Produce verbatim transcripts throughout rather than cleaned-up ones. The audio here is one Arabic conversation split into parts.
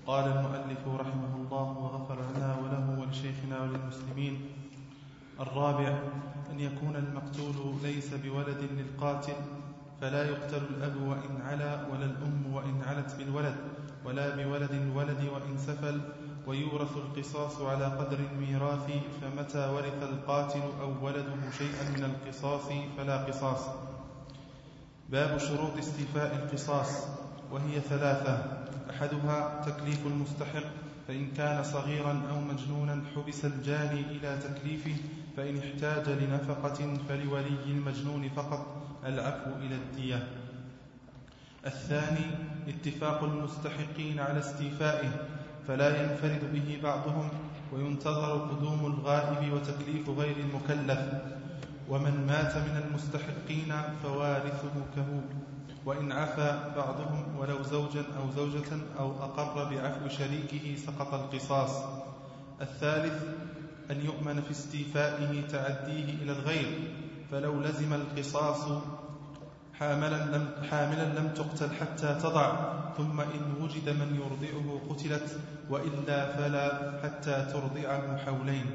قال المؤلف رحمه الله وغفر لنا وله ولشيخنا وللمسلمين. الرابع أن يكون المقتول ليس بولد للقاتل، فلا يقتل الأب وإن علا ولا الأم وإن علت بالولد، ولا بولد الولد وإن سفل، ويورث القصاص على قدر الميراث، فمتى ورث القاتل أو ولده شيئا من القصاص فلا قصاص. باب شروط استيفاء القصاص، وهي ثلاثة: أحدها تكليف المستحق، فإن كان صغيرا أو مجنونا حبس الجاني إلى تكليفه، فإن احتاج لنفقة فلولي المجنون فقط العفو إلى الدية. الثاني اتفاق المستحقين على استيفائه، فلا ينفرد به بعضهم، وينتظر قدوم الغائب وتكليف غير المكلف. ومن مات من المستحقين فوارثه كهول، وإن عفى بعضهم ولو زوجا أو زوجة أو أقر بعفو شريكه سقط القصاص. الثالث أن يؤمن في استيفائه تعديه إلى الغير، فلو لزم القصاص حاملا لم, حاملا لم تقتل حتى تضع، ثم إن وجد من يرضعه قتلت، وإلا فلا حتى ترضعه حولين.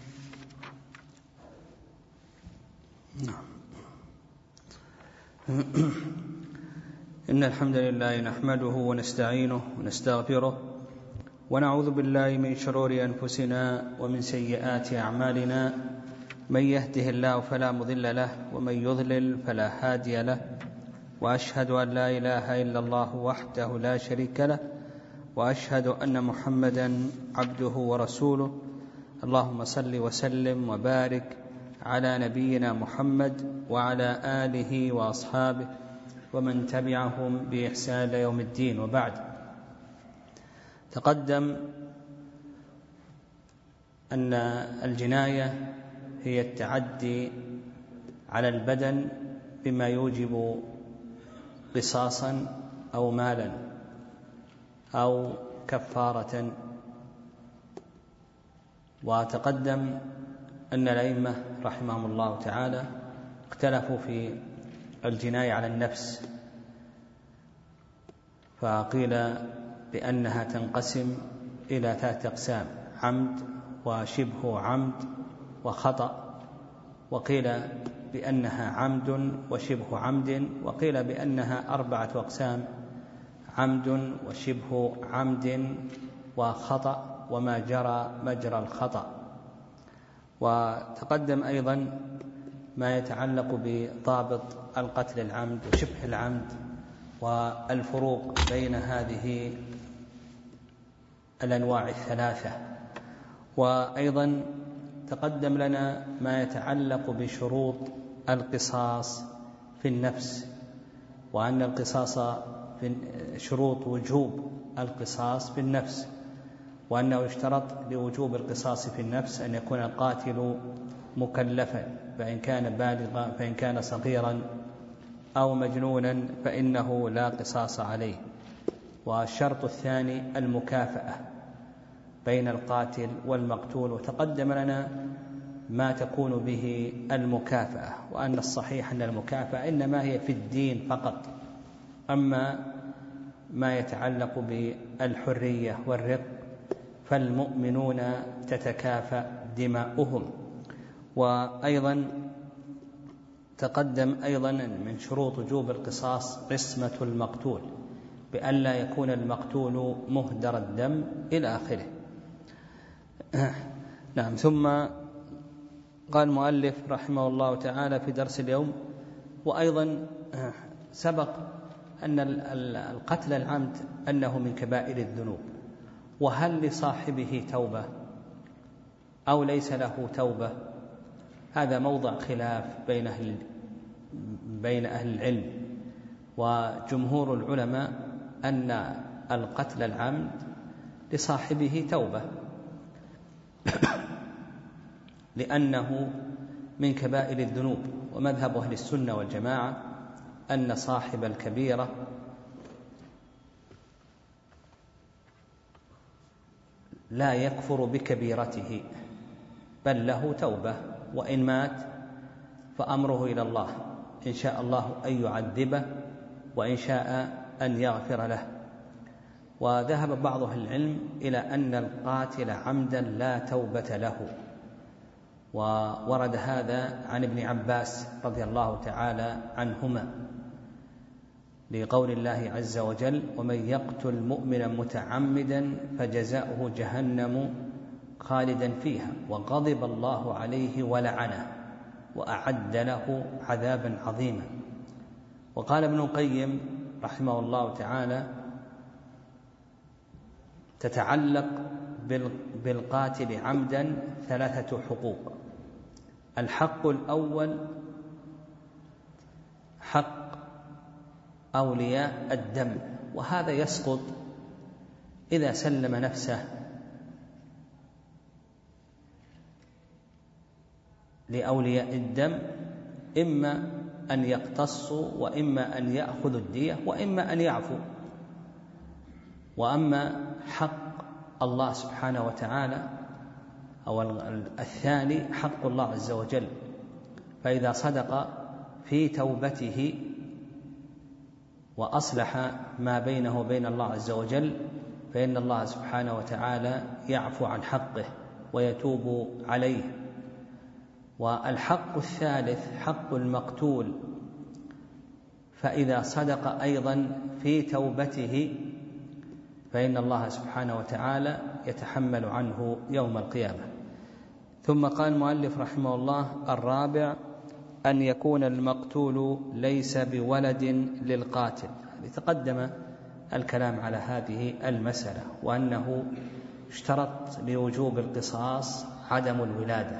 نعم. إن الحمد لله نحمده ونستعينه ونستغفره، ونعوذ بالله من شرور أنفسنا ومن سيئات أعمالنا، من يهده الله فلا مضل له، ومن يضلل فلا هادي له، وأشهد أن لا إله إلا الله وحده لا شريك له، وأشهد أن محمدا عبده ورسوله. اللهم صل وسلم وبارك على نبينا محمد وعلى آله وأصحابه ومن تبعهم بإحسان إلى يوم الدين. وبعد، تقدم أن الجناية هي التعدي على البدن بما يوجب قصاصا أو مالا أو كفارة. وتقدم أن الأئمة رحمهم الله تعالى اختلفوا في الجناية على النفس، فقيل بأنها تنقسم إلى ثلاثة أقسام: عمد وشبه عمد وخطأ، وقيل بأنها عمد وشبه عمد، وقيل بأنها أربعة أقسام: عمد وشبه عمد وخطأ وما جرى مجرى الخطأ. وتقدم أيضا ما يتعلق بضابط القتل العمد وشبه العمد والفروق بين هذه الأنواع الثلاثة. وأيضا تقدم لنا ما يتعلق بشروط القصاص في النفس، وأن القصاص في شروط وجوب القصاص في النفس، وأنه يشترط لوجوب القصاص في النفس أن يكون القاتل مكلفا، فإن كان بالغا فإن كان صغيرا أو مجنونا فإنه لا قصاص عليه. والشرط الثاني المكافأة بين القاتل والمقتول، وتقدم لنا ما تكون به المكافأة، وأن الصحيح أن المكافأة إنما هي في الدين فقط، أما ما يتعلق بالحرية والرق فالمؤمنون تتكافأ دماؤهم. وأيضا تقدم أيضا من شروط وجوب القصاص قسمة المقتول، بأن لا يكون المقتول مهدر الدم إلى آخره. نعم. ثم قال المؤلف رحمه الله تعالى في درس اليوم: وأيضا سبق أن القتل العمد أنه من كبائر الذنوب، وهل لصاحبه توبة أو ليس له توبة؟ هذا موضع خلاف بين أهل بين أهل العلم، وجمهور العلماء أن القتل العمد لصاحبه توبة لأنه من كبائر الذنوب. ومذهب أهل السنة والجماعة أن صاحب الكبيرة لا يكفر بكبيرته بل له توبة، وإن مات فأمره إلى الله، إن شاء الله أن يعذبه وإن شاء أن يغفر له. وذهب بعض أهل العلم إلى أن القاتل عمدا لا توبة له، وورد هذا عن ابن عباس رضي الله تعالى عنهما لقول الله عز وجل: ومن يقتل مؤمنا متعمدا فجزاؤه جهنم خالدا فيها وغضب الله عليه ولعنه وأعد له عذابا عظيما. وقال ابن القيم رحمه الله تعالى: تتعلق بالقاتل عمدا ثلاثة حقوق. الحق الأول حق أولياء الدم، وهذا يسقط إذا سلم نفسه لأولياء الدم، إما أن يقتصوا وإما أن يأخذوا الدية وإما أن يعفوا. وأما حق الله سبحانه وتعالى أو الثاني حق الله عز وجل، فإذا صدق في توبته وأصلح ما بينه وبين الله عز وجل فإن الله سبحانه وتعالى يعفو عن حقه ويتوب عليه. والحق الثالث حق المقتول، فإذا صدق أيضا في توبته فإن الله سبحانه وتعالى يتحمل عنه يوم القيامة. ثم قال المؤلف رحمه الله: الرابع أن يكون المقتول ليس بولد للقاتل. تقدم الكلام على هذه المسألة، وأنه اشترط لوجوب القصاص عدم الولادة.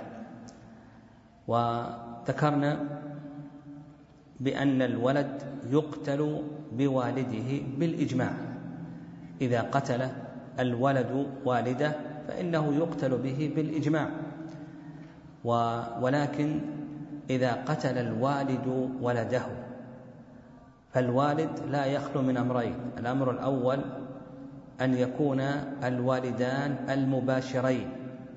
وذكرنا بأن الولد يقتل بوالده بالإجماع، إذا قتل الولد والده فإنه يقتل به بالإجماع. ولكن إذا قتل الوالد ولده فالوالد لا يخلو من أمرين: الأمر الأول أن يكون الوالدان المباشرين،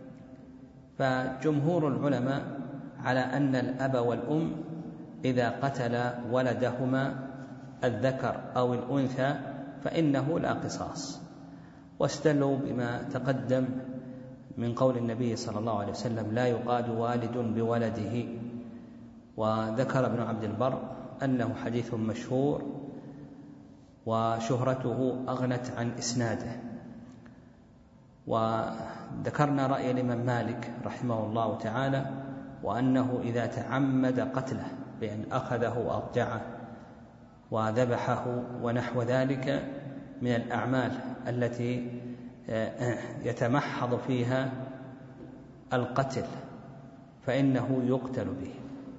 فجمهور العلماء على أن الأب والأم إذا قتل ولدهما الذكر أو الأنثى فإنه لا قصاص، واستدلوا بما تقدم من قول النبي صلى الله عليه وسلم: لا يقاد والد بولده. وذكر ابن عبد البر أنه حديث مشهور وشهرته أغنت عن إسناده. وذكرنا رأي الإمام مالك رحمه الله تعالى، وأنه إذا تعمد قتله بأن أخذه وأضجعه وذبحه ونحو ذلك من الأعمال التي يتمحض فيها القتل فإنه يقتل به.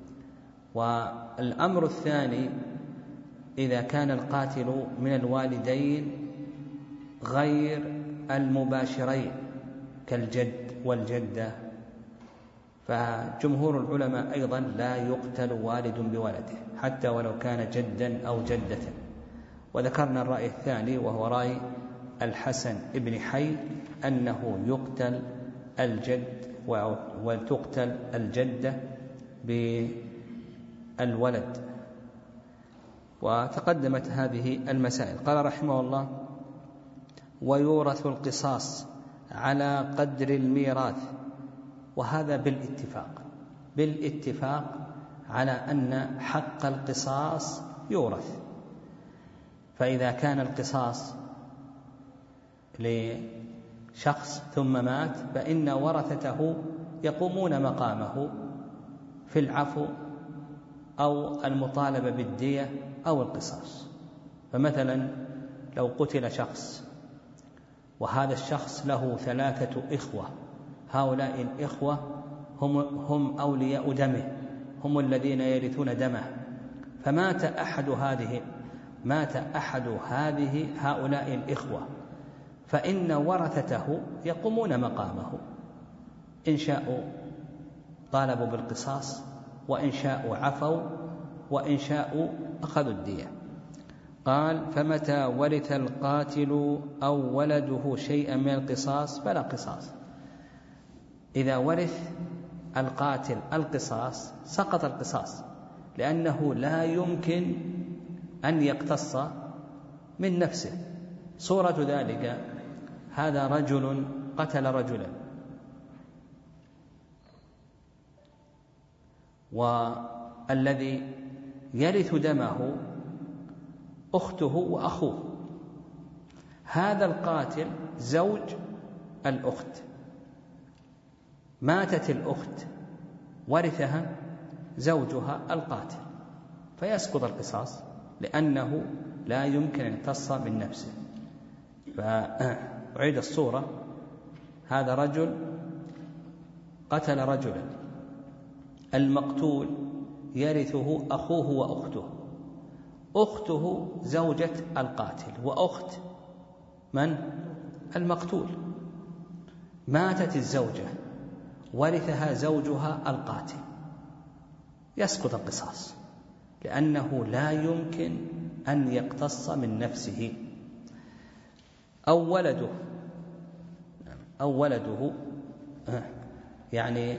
والأمر الثاني إذا كان القاتل من الوالدين غير المباشرين كالجد والجدة، فجمهور العلماء أيضا لا يقتل والد بولده حتى ولو كان جدا أو جدة. وذكرنا الرأي الثاني وهو رأي الحسن ابن حي أنه يقتل الجد وتقتل الجدة بالولد. وتقدمت هذه المسائل. قال رحمه الله: ويورث القصاص على قدر الميراث، وهذا بالاتفاق بالاتفاق على أن حق القصاص يورث. فإذا كان القصاص لشخص ثم مات فإن ورثته يقومون مقامه في العفو أو المطالبة بالدية أو القصاص. فمثلا لو قتل شخص وهذا الشخص له ثلاثة إخوة، هؤلاء الإخوة هم, هم أولياء دمه، هم الذين يرثون دمه، فمات أحد هذه مات أحد هذه هؤلاء الإخوة فإن ورثته يقومون مقامه، إن شاءوا طالبوا بالقصاص وإن شاءوا عفوا وإن شاءوا أخذوا الدية. قال: فمتى ورث القاتل أو ولده شيئا من القصاص فلا قصاص. إذا ورث القاتل القصاص سقط القصاص، لأنه لا يمكن أن يقتص من نفسه، صورة ذلك هذا رجل قتل رجلا، والذي يرث دمه أخته وأخوه. هذا القاتل زوج الأخت، ماتت الأخت ورثها زوجها القاتل، فيسقط القصاص لأنه لا يمكن أن يقتص من نفسه. فأعيد الصورة: هذا رجل قتل رجلا، المقتول يرثه أخوه وأخته، أخته زوجة القاتل وأخت من؟ المقتول. ماتت الزوجة ورثها زوجها القاتل، يسقط القصاص لأنه لا يمكن أن يقتص من نفسه. أو ولده أو ولده يعني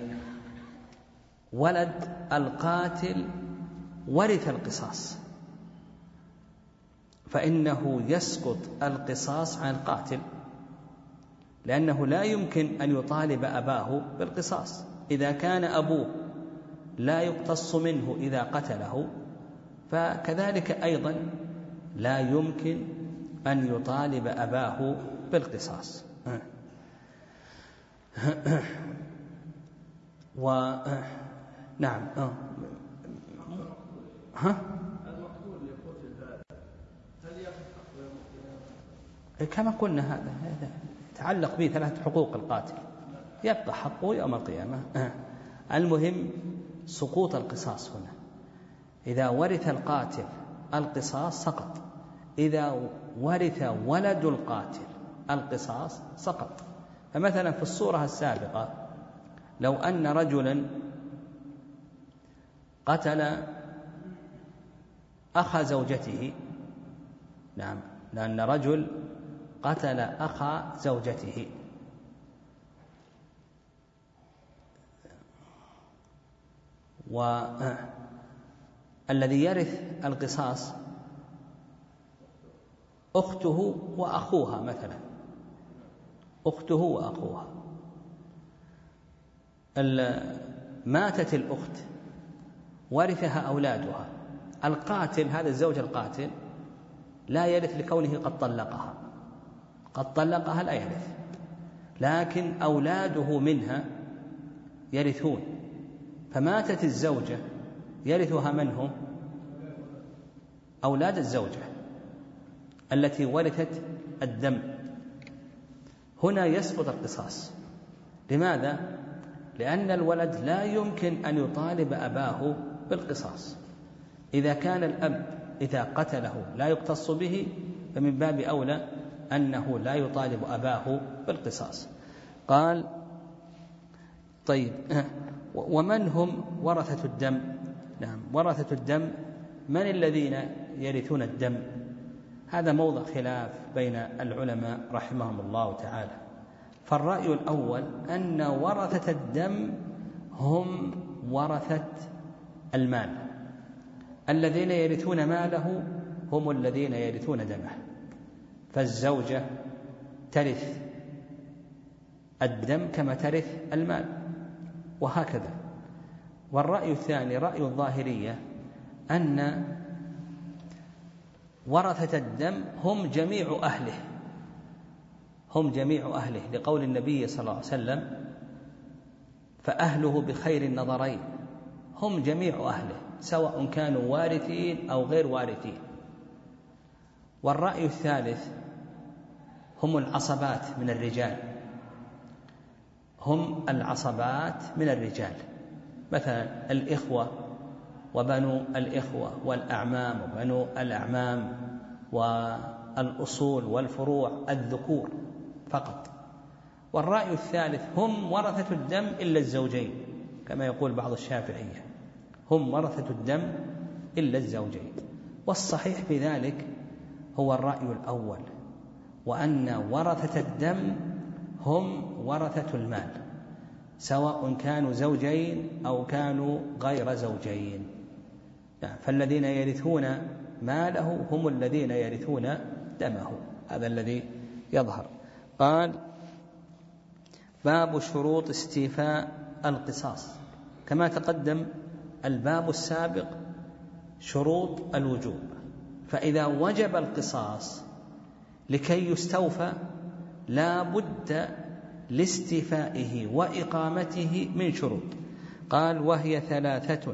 ولد القاتل ورث القصاص، فإنه يسقط القصاص عن القاتل، لأنه لا يمكن أن يطالب أباه بالقصاص. إذا كان أبوه لا يقتص منه إذا قتله، فكذلك أيضا لا يمكن أن يطالب أباه بالقصاص. و نعم ها كما قلنا هذا يتعلق به ثلاث حقوق القاتل، يبقى حقه يوم القيامة. المهم سقوط القصاص هنا، إذا ورث القاتل القصاص سقط، إذا ورث ولد القاتل القصاص سقط. فمثلا في الصورة السابقة لو أن رجلا قتل أخ زوجته، نعم، لأن رجل قتل أخ زوجته، والذي يرث القصاص أخته وأخوها، مثلا أخته وأخوها. ماتت الأخت ورثها أولادها، القاتل هذا الزوج القاتل لا يرث لكونه قد طلقها، قد طلقها لا يرث، لكن أولاده منها يرثون. فماتت الزوجة يرثها من هم؟ أولاد الزوجة التي ورثت الدم. هنا يسقط القصاص. لماذا؟ لأن الولد لا يمكن أن يطالب أباه بالقصاص. إذا كان الأب إذا قتله لا يقتص به، فمن باب أولى أنه لا يطالب أباه بالقصاص. قال: طيب، ومن هم ورثة الدم؟ نعم، ورثة الدم من الذين يرثون الدم؟ هذا موضع خلاف بين العلماء رحمهم الله تعالى. فالرأي الأول أن ورثة الدم هم ورثة المال، الذين يرثون ماله هم الذين يرثون دمه، فالزوجة ترث الدم كما ترث المال، وهكذا. والرأي الثاني رأي الظاهرية أن ورثة الدم هم جميع أهله، هم جميع أهله، لقول النبي صلى الله عليه وسلم: فأهله بخير النظرين، هم جميع أهله سواء كانوا وارثين أو غير وارثين. والرأي الثالث هم العصبات من الرجال، هم العصبات من الرجال، مثلا الإخوة وبنو الإخوة والأعمام وبنو الأعمام والأصول والفروع الذكور فقط. والرأي الثالث هم ورثة الدم إلا الزوجين، كما يقول بعض الشافعية، هم ورثة الدم إلا الزوجين. والصحيح في ذلك هو الرأي الأول، وأن ورثة الدم هم ورثة المال، سواء كانوا زوجين أو كانوا غير زوجين. فالذين يرثون ماله هم الذين يرثون دمه. هذا الذي يظهر. قال: باب شروط استيفاء القصاص. كما تقدم الباب السابق شروط الوجوب، فإذا وجب القصاص لكي يستوفى لا بد لاستيفائه وإقامته من شروط. قال: وهي ثلاثة: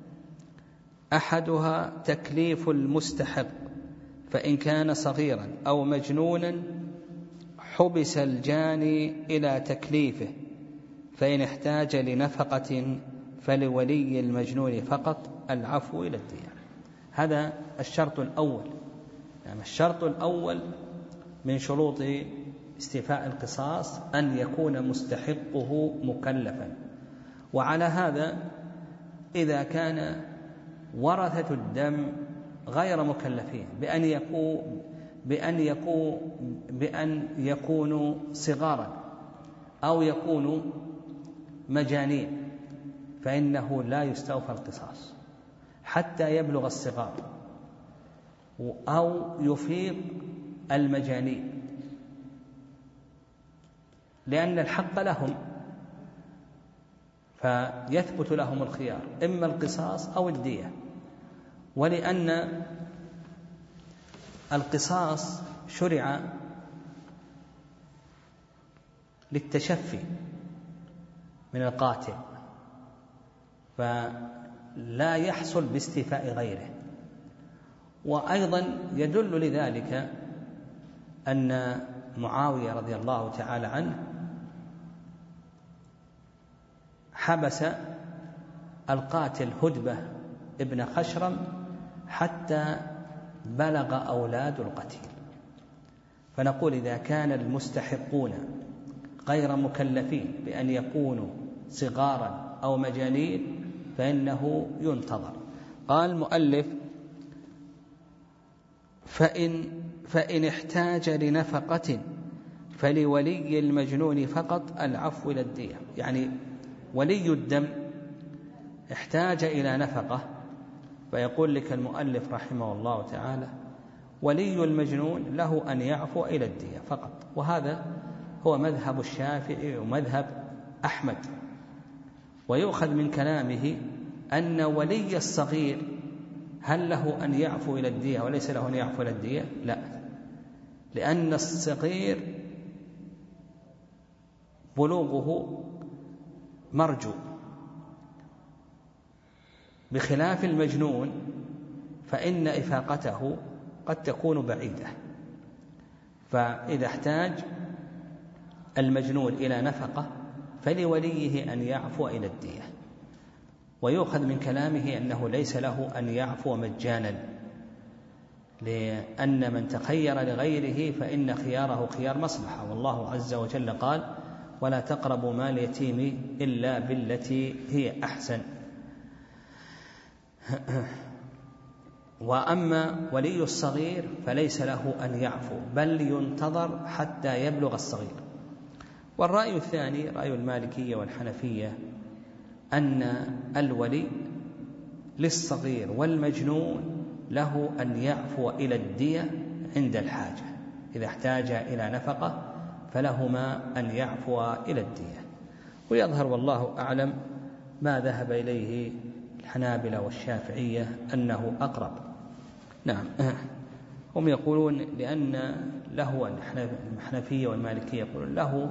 أحدها تكليف المستحق، فإن كان صغيرا أو مجنونا حبس الجاني إلى تكليفه، فإن احتاج لنفقة فلولي المجنون فقط العفو إلى الدية. هذا الشرط الأول. يعني الشرط الأول من شروط استيفاء القصاص أن يكون مستحقه مكلفا. وعلى هذا إذا كان ورثة الدم غير مكلفين بأن يكون بأن يكون بأن يكونوا صغارا أو يكونوا مجانين، فإنه لا يستوفى القصاص حتى يبلغ الصغار أو يفيق المجانين، لأن الحق لهم، فيثبت لهم الخيار إما القصاص أو الدية. ولأن القصاص شرع للتشفي من القاتل، فلا يحصل باستيفاء غيره. وأيضا يدل لذلك أن معاوية رضي الله تعالى عنه حبس القاتل هدبة ابن خشرم حتى بلغ أولاد القتيل. فنقول إذا كان المستحقون غير مكلفين بأن يكونوا صغارا أو مجانين فإنه ينتظر. قال المؤلف: فإن, فإن احتاج لنفقة فلولي المجنون فقط العفو إلى الدية. يعني ولي الدم احتاج إلى نفقة، فيقول لك المؤلف رحمه الله تعالى: ولي المجنون له أن يعفو إلى الدية فقط. وهذا هو مذهب الشافعي ومذهب أحمد. ويؤخذ من كلامه أن ولي الصغير هل له أن يعفو إلى الدية وليس له أن يعفو إلى الدية؟ لا، لأن الصغير بلوغه مرجو، بخلاف المجنون فإن إفاقته قد تكون بعيدة. فإذا احتاج المجنون إلى نفقة فلوليه أن يعفو إلى الدية. ويؤخذ من كلامه أنه ليس له أن يعفو مجانا، لأن من تخير لغيره فإن خياره خيار مصلحة. والله عز وجل قال: ولا تقربوا مال اليتيم إلا بالتي هي أحسن. وأما ولي الصغير فليس له أن يعفو، بل ينتظر حتى يبلغ الصغير. والرأي الثاني رأي المالكية والحنفية أن الولي للصغير والمجنون له أن يعفو إلى الدية عند الحاجة. إذا احتاج إلى نفقة فلهما أن يعفو إلى الدية. ويظهر والله أعلم ما ذهب إليه الحنابلة والشافعية أنه أقرب. نعم، هم يقولون لأن له الحنفية والمالكية يقولون له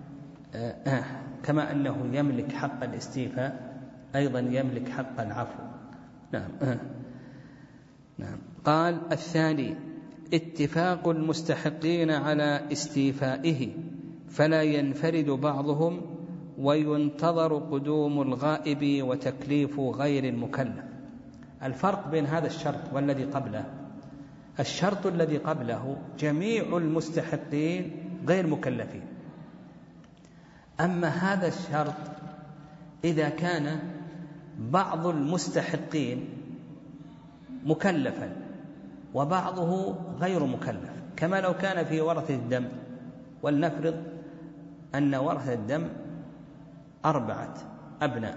كما أنه يملك حق الاستيفاء أيضا يملك حق العفو. نعم. نعم. قال: الثاني اتفاق المستحقين على استيفائه، فلا ينفرد بعضهم وينتظر قدوم الغائب وتكليف غير المكلف. الفرق بين هذا الشرط والذي قبله: الشرط الذي قبله جميع المستحقين غير مكلفين، أما هذا الشرط إذا كان بعض المستحقين مكلفا وبعضه غير مكلف، كما لو كان في ورثة الدم. ولنفرض أن ورثة الدم أربعة أبناء،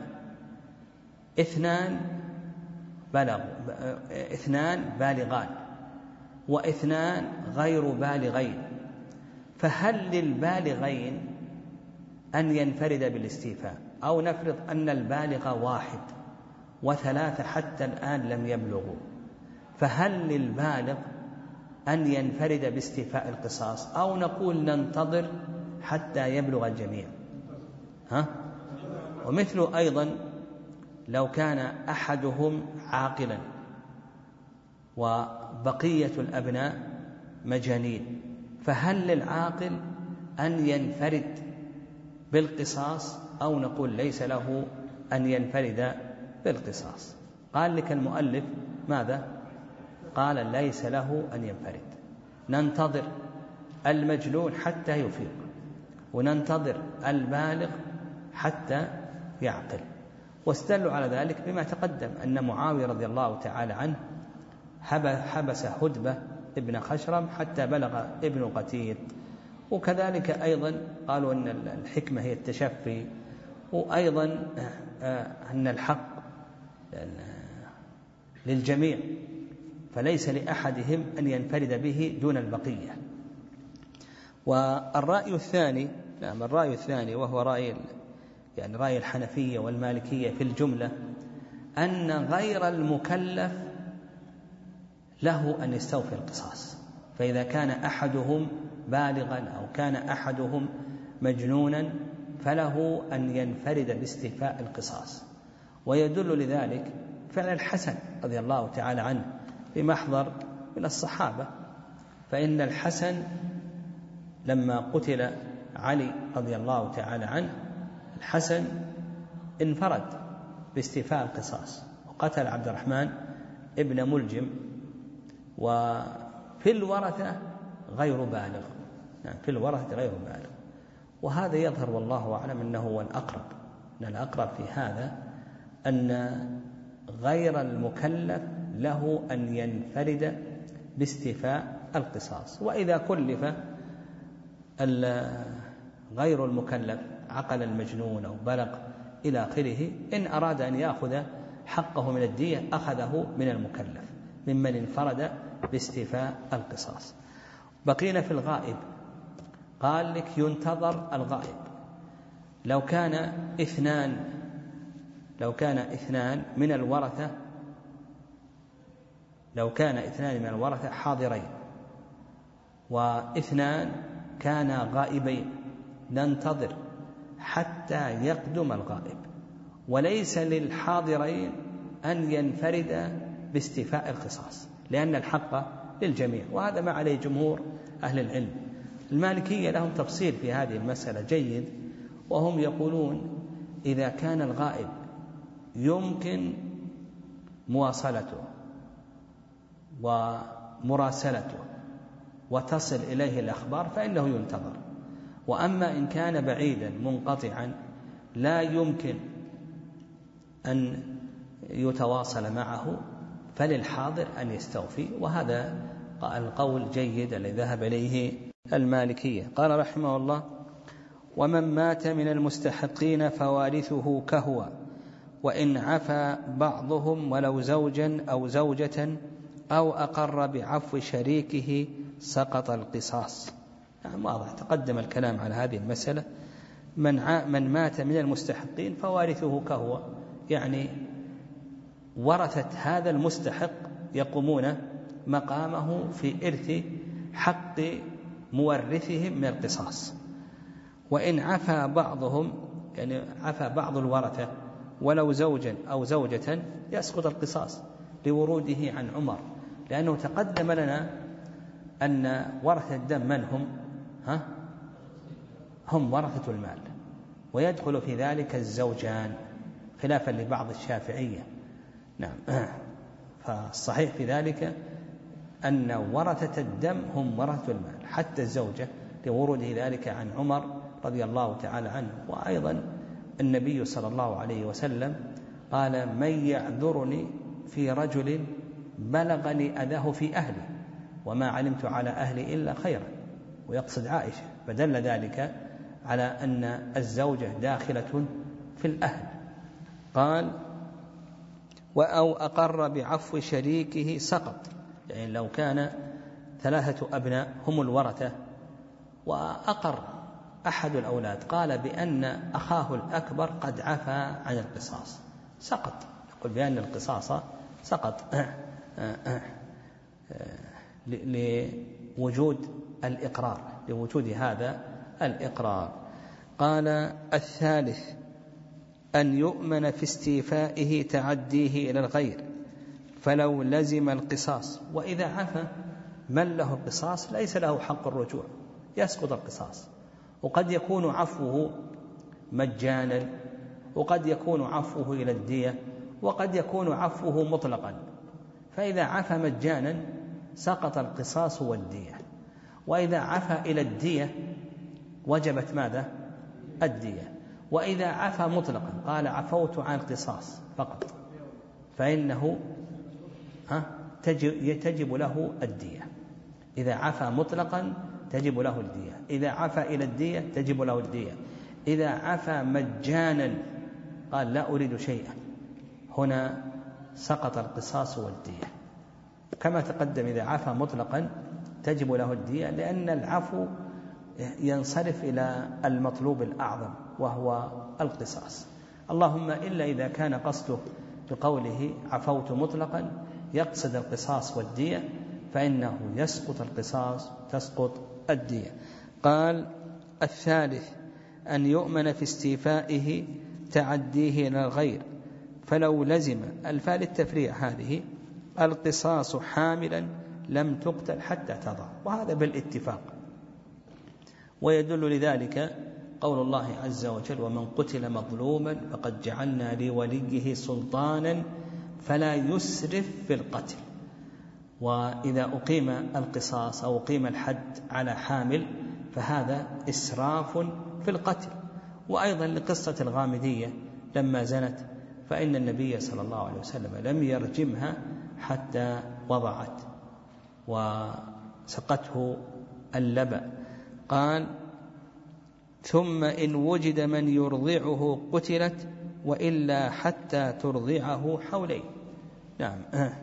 اثنان بلغ اثنان بالغان واثنان غير بالغين، فهل للبالغين أن ينفرد بالاستيفاء؟ أو نفرض أن البالغ واحد وثلاثة حتى الآن لم يبلغوا، فهل للبالغ أن ينفرد باستيفاء القصاص أو نقول ننتظر حتى يبلغ الجميع؟ ها؟ ومثل أيضا لو كان أحدهم عاقلا وبقية الأبناء مجانين، فهل للعاقل أن ينفرد بالقصاص أو نقول ليس له أن ينفرد بالقصاص؟ قال لك المؤلف ماذا؟ قال ليس له أن ينفرد، ننتظر المجنون حتى يفيق وننتظر البالغ حتى يعقل. واستدلوا على ذلك بما تقدم أن معاوية رضي الله تعالى عنه حبس هدبة ابن خشرم حتى بلغ ابن قتيل، وكذلك أيضا قالوا أن الحكمة هي التشفي، وأيضا أن الحق للجميع فليس لأحدهم أن ينفرد به دون البقية. والرأي الثاني نعم الرأي الثاني وهو رأي يعني رأي الحنفية والمالكية في الجملة أن غير المكلف له أن يستوفي القصاص، فإذا كان أحدهم بالغا أو كان أحدهم مجنونا فله أن ينفرد باستيفاء القصاص. ويدل لذلك فعل الحسن رضي الله تعالى عنه في محضر من الصحابة، فإن الحسن لما قتل علي رضي الله تعالى عنه الحسن انفرد باستيفاء القصاص وقتل عبد الرحمن ابن ملجم، وفي الورثة غير بالغ، يعني في الورثة غير بالغ. وهذا يظهر والله أعلم أنه هو الأقرب، أن الأقرب في هذا أن غير المكلف له أن ينفرد باستيفاء القصاص. وإذا كلف غير المكلف عقل المجنون أو بلغ إلى آخره، إن أراد أن يأخذ حقه من الدية أخذه من المكلف ممن انفرد باستيفاء القصاص. بقينا في الغائب، قال لك ينتظر الغائب لو كان اثنان لو كان اثنان من الورثة لو كان اثنان من الورثة حاضرين واثنان كانا غائبين، ننتظر حتى يقدم الغائب، وليس للحاضرين أن ينفرد باستيفاء القصاص لأن الحق للجميع، وهذا ما عليه جمهور أهل العلم. المالكية لهم تفصيل في هذه المسألة جيد، وهم يقولون إذا كان الغائب يمكن مواصلته ومراسلته وتصل إليه الأخبار فإنه ينتظر، وأما إن كان بعيدا منقطعا لا يمكن أن يتواصل معه فللحاضر أن يستوفي، وهذا القول جيد الذي ذهب إليه المالكية. قال رحمه الله: ومن مات من المستحقين فوارثه كهو، وإن عفا بعضهم ولو زوجا أو زوجة أو أقر بعفو شريكه سقط القصاص. يعني واضح تقدم الكلام على هذه المسألة. من, من مات من المستحقين فوارثه كهو، يعني ورثة هذا المستحق يقومون مقامه في إرث حق مورثهم من القصاص. وإن عفا بعضهم، يعني عفا بعض الورثة ولو زوجا أو زوجة، يسقط القصاص لوروده عن عمر، لأنه تقدم لنا أن ورثة الدم من هم؟ ها؟ هم ورثة المال، ويدخل في ذلك الزوجان خلافا لبعض الشافعية. نعم، فالصحيح في ذلك أن ورثة الدم هم ورثة المال حتى الزوجة لوروده ذلك عن عمر رضي الله تعالى عنه. وأيضا النبي صلى الله عليه وسلم قال: من يعذرني في رجل بلغني أذاه في أهلي وما علمت على أهلي إلا خيرا، ويقصد عائشة، فدل ذلك على أن الزوجة داخلة في الأهل. قال: أو أقر بعفو شريكه سقط، يعني لو كان ثلاثة أبناء هم الورثة، وأقر أحد الأولاد قال بأن أخاه الأكبر قد عفى عن القصاص، سقط، يقول بأن القصاص سقط لوجود الإقرار، لوجود هذا الإقرار. قال الثالث أن يؤمن في استيفائه تعديه إلى الغير فلو لزم القصاص، وإذا عفى من له القصاص ليس له حق الرجوع، يسقط القصاص. وقد يكون عفوه مجانا، وقد يكون عفوه إلى الدية، وقد يكون عفوه مطلقا، فإذا عفى مجانا سقط القصاص والدية، وإذا عفى إلى الدية وجبت ماذا؟ الدية. وإذا عفى مطلقا قال عفوت عن القصاص فقط فإنه تجب له الدية. إذا عفى مطلقا تجب له الدية، إذا عفى إلى الدية تجب له الدية، إذا عفى مجانا قال لا أريد شيئا هنا سقط القصاص والدية. كما تقدم إذا عفى مطلقا تجب له الدية، لأن العفو ينصرف إلى المطلوب الأعظم وهو القصاص، اللهم إلا إذا كان قصده بقوله عفوت مطلقا يقصد القصاص والدية فإنه يسقط القصاص تسقط الدية. قال الثالث أن يؤمن في استيفائه تعديه إلى الغير فلو لزم الفاء للتفريع هذه القصاص حاملا لم تقتل حتى تضع، وهذا بالاتفاق. ويدل لذلك قول الله عز وجل ومن قتل مظلوما فقد جعلنا لوليه سلطانا فلا يسرف في القتل. وإذا أقيم القصاص أو أقيم الحد على حامل فهذا إسراف في القتل. وأيضا لقصة الغامدية لما زنت فإن النبي صلى الله عليه وسلم لم يرجمها حتى وضعت وسقته اللبن. قال ثم إن وجد من يرضعه قتلت وإلا حتى ترضعه حولين. نعم،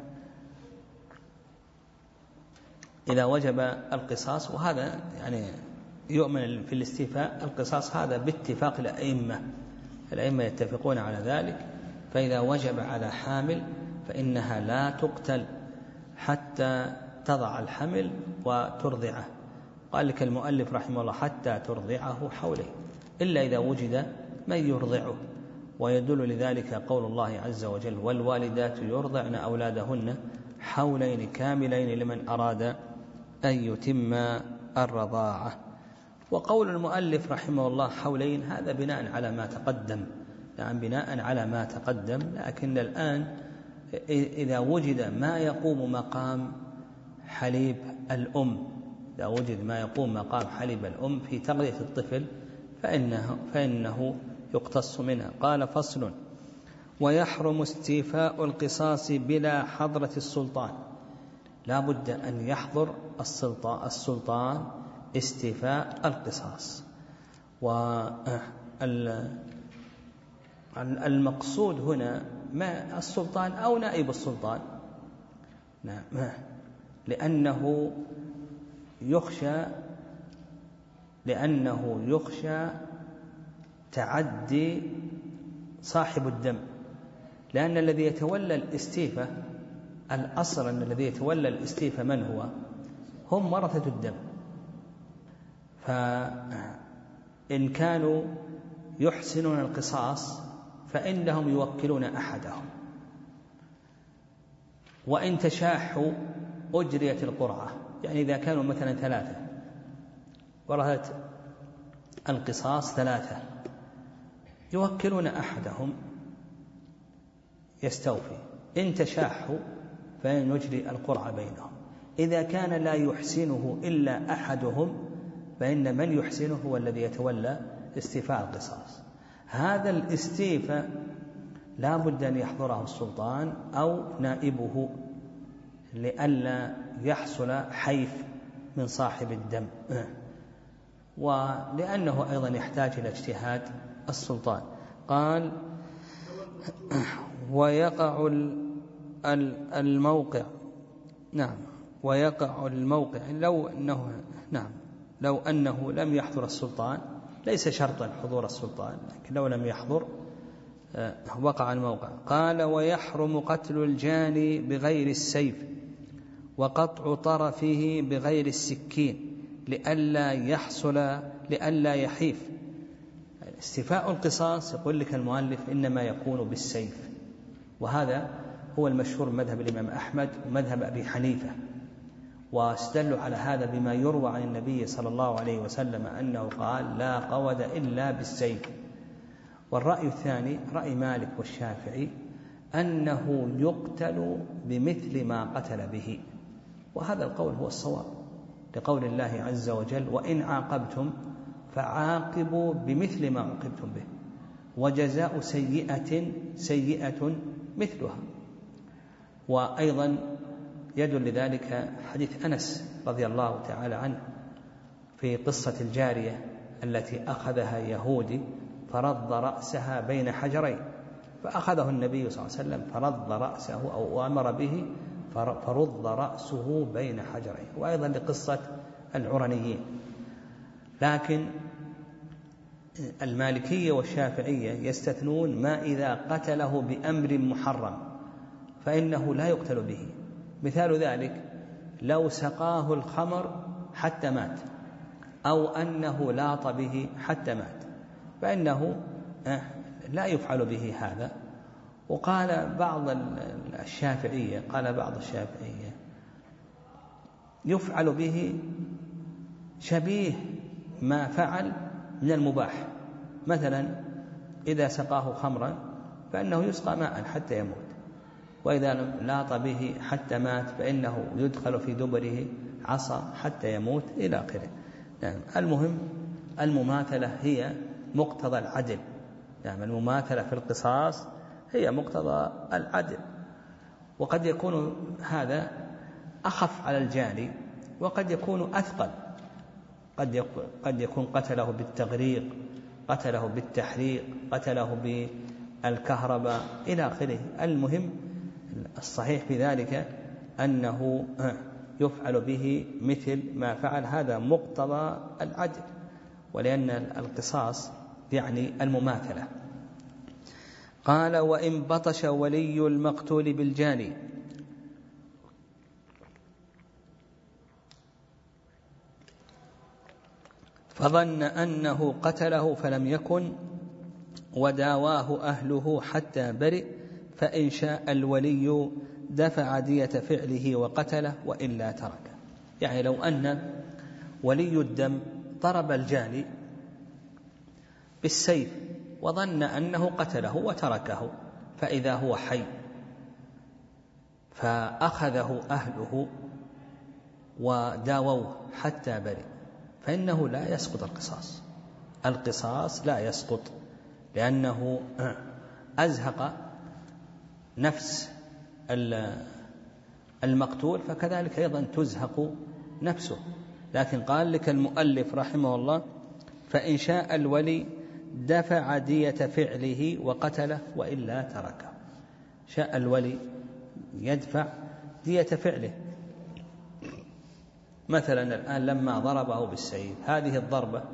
إذا وجب القصاص، وهذا يعني يؤمن في الاستيفاء القصاص هذا باتفاق الأئمة، الأئمة يتفقون على ذلك. فإذا وجب على حامل فإنها لا تقتل حتى تضع الحمل وترضعه. قال لك المؤلف رحمه الله حتى ترضعه حولين، إلا إذا وجد من يرضعه. ويدل لذلك قول الله عز وجل والوالدات يرضعن أولادهن حولين كاملين لمن أراد أن يتم الرضاعة. وقول المؤلف رحمه الله حولين هذا بناء على ما تقدم، يعني بناء على ما تقدم. لكن الآن إذا وجد ما يقوم مقام حليب الأم، إذا وجد ما يقوم مقام حليب الأم في تغذية الطفل فإنه, فإنه يقتص منها. قال فصل ويحرم استيفاء القصاص بلا حضرة السلطان. لا بد أن يحضر السلطان, السلطان استيفاء القصاص. والمقصود هنا ما السلطان أو نائب السلطان، نعم، لأنه يخشى لأنه يخشى تعدي صاحب الدم، لأن الذي يتولى الاستيفاء الأصل أن الذي يتولى الاستيفاء من هو؟ هم ورثة الدم. فإن كانوا يحسنون القصاص فإنهم يوكلون أحدهم، وإن تشاحوا أجريت القرعة. يعني إذا كانوا مثلا ثلاثة ورثة القصاص ثلاثة يوكلون أحدهم يستوفي، إن تشاحوا فإن يجري القرعة بينهم. إذا كان لا يحسنه إلا أحدهم فإن من يحسنه هو الذي يتولى استيفاء القصاص. هذا الاستيفاء لا بد أن يحضره السلطان أو نائبه لئلا يحصل حيف من صاحب الدم، ولأنه أيضا يحتاج إلى اجتهاد السلطان. قال ويقع الموقع، نعم، ويقع الموقع لو أنه نعم لو أنه لم يحضر السلطان، ليس شرطا حضور السلطان، لكن لو لم يحضر وقع الموقع. قال: ويحرم قتل الجاني بغير السيف وقطع طرفه بغير السكين لئلا يحصل لئلا يحيف. استيفاء القصاص يقول لك المؤلف إنما يكون بالسيف، وهذا هو المشهور مذهب الإمام أحمد ومذهب أبي حنيفة، واستدلوا على هذا بما يروى عن النبي صلى الله عليه وسلم أنه قال: لا قود إلا بالسيف. والرأي الثاني رأي مالك والشافعي أنه يقتل بمثل ما قتل به، وهذا القول هو الصواب لقول الله عز وجل: وإن عاقبتم فعاقبوا بمثل ما عوقبتم به وجزاء سيئة سيئة مثلها. وأيضا يدل لذلك حديث أنس رضي الله تعالى عنه في قصة الجارية التي أخذها يهودي فرض رأسها بين حجرين، فأخذه النبي صلى الله عليه وسلم فرض رأسه أو أمر به فرض رأسه بين حجرين. وأيضا لقصة العرنيين. لكن المالكية والشافعية يستثنون ما إذا قتله بأمر محرم فإنه لا يقتل به. مثال ذلك لو سقاه الخمر حتى مات، أو أنه لاط به حتى مات، فإنه لا يفعل به هذا. وقال بعض الشافعية قال بعض الشافعية يفعل به شبيه ما فعل من المباح، مثلا إذا سقاه خمرا فإنه يسقى ماء حتى يموت، وإذا لاط به حتى مات فإنه يدخل في دبره عصا حتى يموت إلى آخره. يعني المهم المماثلة هي مقتضى العدل، يعني المماثلة في القصاص هي مقتضى العدل. وقد يكون هذا أخف على الجاني وقد يكون أثقل، قد يكون قتله بالتغريق، قتله بالتحريق، قتله بالكهرباء إلى آخره. المهم الصحيح في ذلك أنه يفعل به مثل ما فعل، هذا مقتضى العدل، ولأن القصاص يعني المماثلة. قال: وإن بطش ولي المقتول بالجاني فظن أنه قتله فلم يكن وداواه أهله حتى برئ فإن شاء الولي دفع دية فعله وقتله وإلا تركه. يعني لو أن ولي الدم ضرب الجاني بالسيف وظن أنه قتله وتركه، فإذا هو حي فأخذه أهله وداووه حتى برئ، فإنه لا يسقط القصاص. القصاص لا يسقط لأنه أزهق نفس المقتول، فكذلك أيضا تزهق نفسه. لكن قال لك المؤلف رحمه الله: فإن شاء الولي دفع دية فعله وقتله وإلا تركه. شاء الولي يدفع دية فعله. مثلا الآن لما ضربه بالسيف، هذه الضربة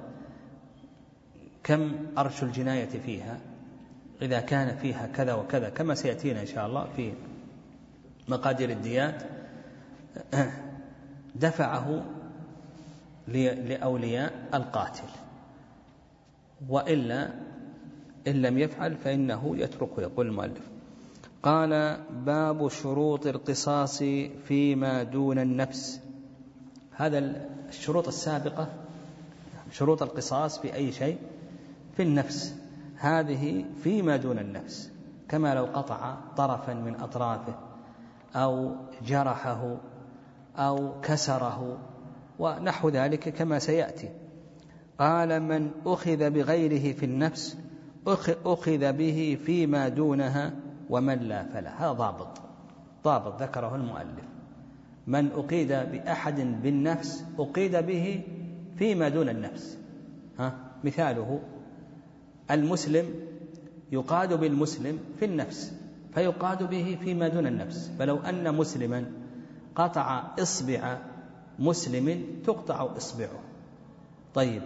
كم أرش الجناية فيها؟ إذا كان فيها كذا وكذا كما سيأتينا إن شاء الله في مقادير الديات، دفعه لأولياء القاتل، وإلا إن لم يفعل فإنه يتركه. يقول المؤلف: قال: باب شروط القصاص فيما دون النفس. هذا الشروط السابقة شروط القصاص في أي شيء في النفس، هذه فيما دون النفس، كما لو قطع طرفا من أطرافه أو جرحه أو كسره ونحو ذلك كما سيأتي. قال: من أخذ بغيره في النفس أخذ به فيما دونها ومن لا فلا. هذا ضابط ضابط ذكره المؤلف: من أقيد بأحد بالنفس أقيد به فيما دون النفس. ها مثاله: المسلم يقاد بالمسلم في النفس فيقاد به فيما دون النفس. فلو أن مسلما قطع إصبع مسلم تقطع إصبعه. طيب،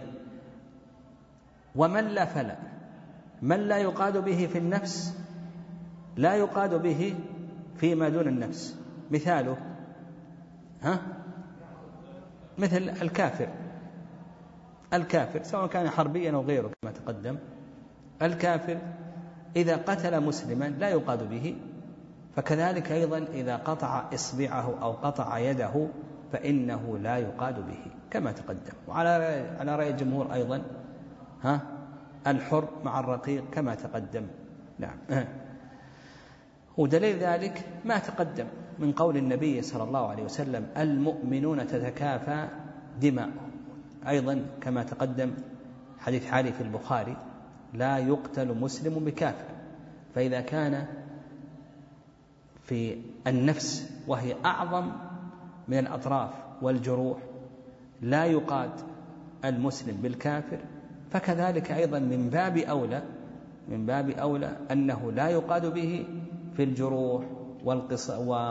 ومن لا فلا، من لا يقاد به في النفس لا يقاد به فيما دون النفس. مثاله ها مثل الكافر، الكافر سواء كان حربيا أو غيره كما تقدم، الكافر إذا قتل مسلما لا يقاد به، فكذلك أيضا إذا قطع إصبعه أو قطع يده فإنه لا يقاد به كما تقدم. وعلى على رأي الجمهور أيضا ها الحر مع الرقيق كما تقدم. نعم. ودليل ذلك ما تقدم من قول النبي صلى الله عليه وسلم: المؤمنون تتكافى دماؤهم. أيضا كما تقدم حديث علي في البخاري: لا يقتل مسلم بكافر. فإذا كان في النفس وهي أعظم من الأطراف والجروح لا يقاد المسلم بالكافر، فكذلك أيضا من باب أولى من باب أولى أنه لا يقاد به في الجروح والقص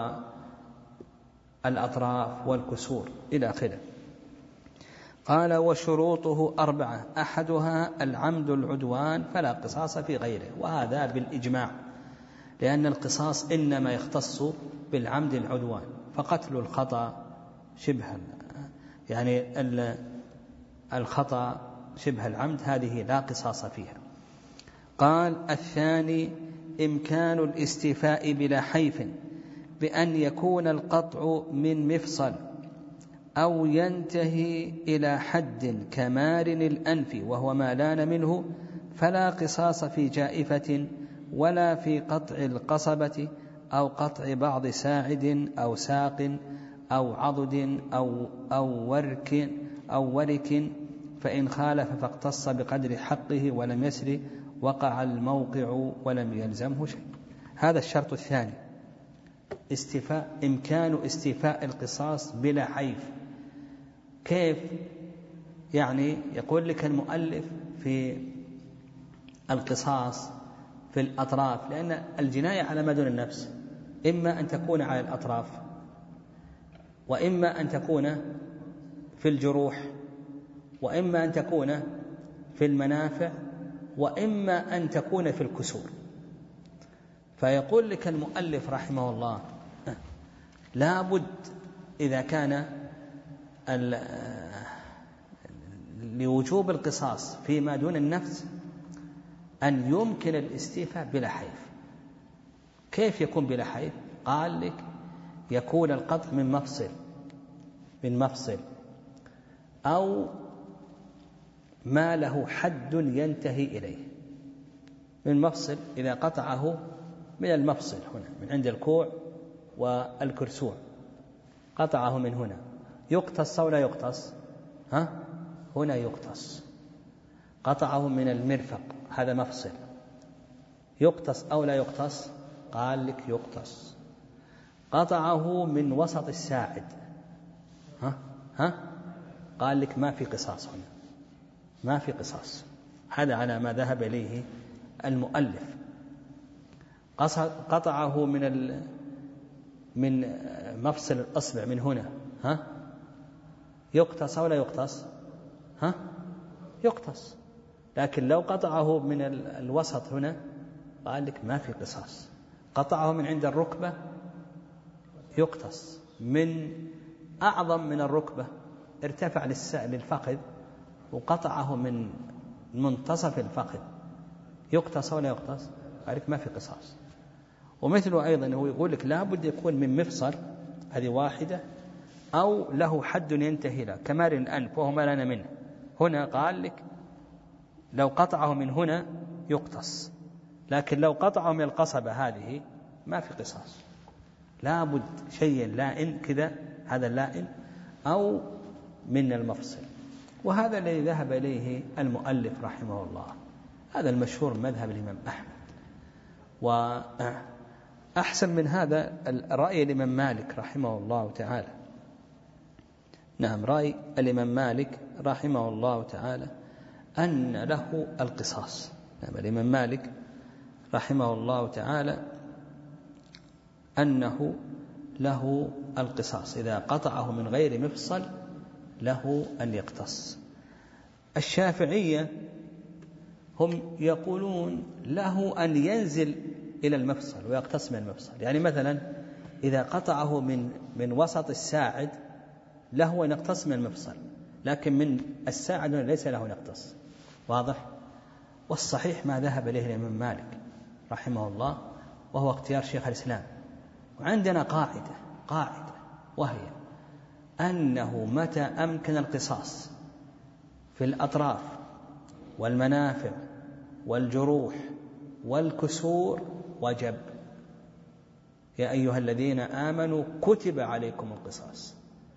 والأطراف والكسور إلى آخره. قال: وشروطه أربعة، أحدها العمد العدوان فلا قصاص في غيره. وهذا بالإجماع، لأن القصاص إنما يختص بالعمد العدوان، فقتل الخطأ شبه يعني الخطأ شبه العمد هذه لا قصاص فيها. قال: الثاني إمكان الاستيفاء بلا حيف، بأن يكون القطع من مفصل أو ينتهي إلى حد كمارن الأنف وهو ما لان منه، فلا قصاص في جائفة ولا في قطع القصبة أو قطع بعض ساعد أو ساق أو عضد أو, أو ورك أو ورك، فإن خالف فاقتص بقدر حقه ولم يسر وقع الموقع ولم يلزمه شيء. هذا الشرط الثاني، استيفاء إمكان استيفاء القصاص بلا حيف. كيف؟ يعني يقول لك المؤلف في القصاص في الأطراف، لأن الجناية على ما دون النفس إما أن تكون على الأطراف، وإما أن تكون في الجروح، وإما أن تكون في المنافع، وإما أن تكون في الكسور. فيقول لك المؤلف رحمه الله: لا بد إذا كان لوجوب القصاص فيما دون النفس أن يمكن الاستيفاء بلا حيف. كيف يكون بلا حيف؟ قال لك: يكون القطع من مفصل من مفصل أو ما له حد ينتهي إليه. من مفصل إذا قطعه من المفصل هنا من عند الكوع والكرسوع، قطعه من هنا، يقتص أو لا يقتص؟ ها؟ هنا يقتص. قطعه من المرفق، هذا مفصل، يقتص أو لا يقتص؟ قال لك يقتص. قطعه من وسط الساعد، ها؟ ها؟ قال لك ما في قصاص هنا، ما في قصاص. هذا على ما ذهب إليه المؤلف. قطعه من ال... من مفصل الأصبع من هنا، ها؟ يقتص أو لا يقتص؟ ها؟ يقتص. لكن لو قطعه من الوسط هنا قال لك ما في قصاص. قطعه من عند الركبة يقتص. من أعظم من الركبة ارتفع للفخذ وقطعه من منتصف الفخذ يقتص ولا يقتص؟ قال لك ما في قصاص. ومثله أيضا هو يقول لك لا بد يكون من مفصل، هذه واحدة، أو له حد ينتهي له كمار الأنف وهو ما لنا منه. هنا قال لك لو قطعه من هنا يقتص، لكن لو قطعه من القصبة هذه ما في قصاص. لا بد شيء لائن كذا، هذا اللائن، أو من المفصل. وهذا الذي ذهب إليه المؤلف رحمه الله، هذا المشهور مذهب الإمام أحمد. وأحسن من هذا رأي الإمام مالك رحمه الله تعالى. نعم، رأي الإمام مالك رحمه الله تعالى أن له القصاص. نعم، الإمام مالك رحمه الله تعالى أنه له القصاص، إذا قطعه من غير مفصل له أن يقتص. الشافعية هم يقولون له أن ينزل إلى المفصل ويقتص من المفصل، يعني مثلا إذا قطعه من من وسط الساعد له أن يقتص من المفصل، لكن من الساعد ليس له أن يقتص. واضح؟ والصحيح ما ذهب إليه الإمام مالك رحمه الله، وهو اختيار شيخ الإسلام. وعندنا قاعدة قاعدة وهي أنه متى أمكن القصاص في الأطراف والمنافع والجروح والكسور وجب. يا أيها الذين آمنوا كتب عليكم القصاص.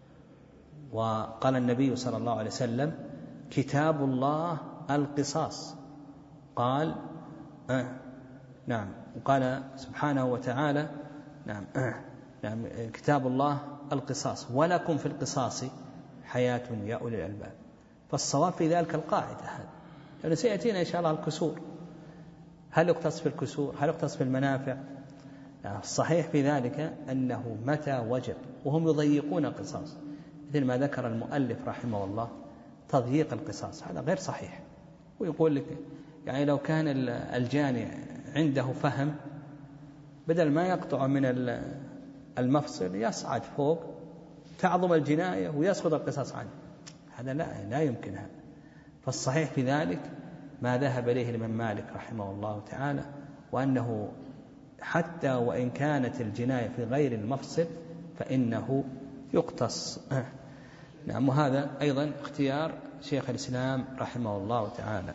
وقال النبي صلى الله عليه وسلم كتاب الله القصاص. قال آه نعم، وقال سبحانه وتعالى نعم آه نعم كتاب الله القصاص ولكم في القصاص حياة يا أولي الألباب. فالصواب في ذلك القاعدة هذا، لأنه سيأتينا إن شاء الله الكسور، هل يقتص في الكسور، هل يقتص في المنافع؟ الصحيح في ذلك أنه متى وجب، وهم يضيقون القصاص مثل ما ذكر المؤلف رحمه الله تضييق القصاص، هذا غير صحيح. ويقول لك يعني لو كان الجاني عنده فهم، بدل ما يقطع من المفصل يصعد فوق تعظم الجناية ويسقط القصاص عنه، هذا لا لا يمكن هذا. فالصحيح في ذلك ما ذهب إليه الإمام مالك رحمه الله تعالى، وأنه حتى وإن كانت الجناية في غير المفصل فإنه يقتص. نعم، وهذا أيضا اختيار شيخ الإسلام رحمه الله تعالى.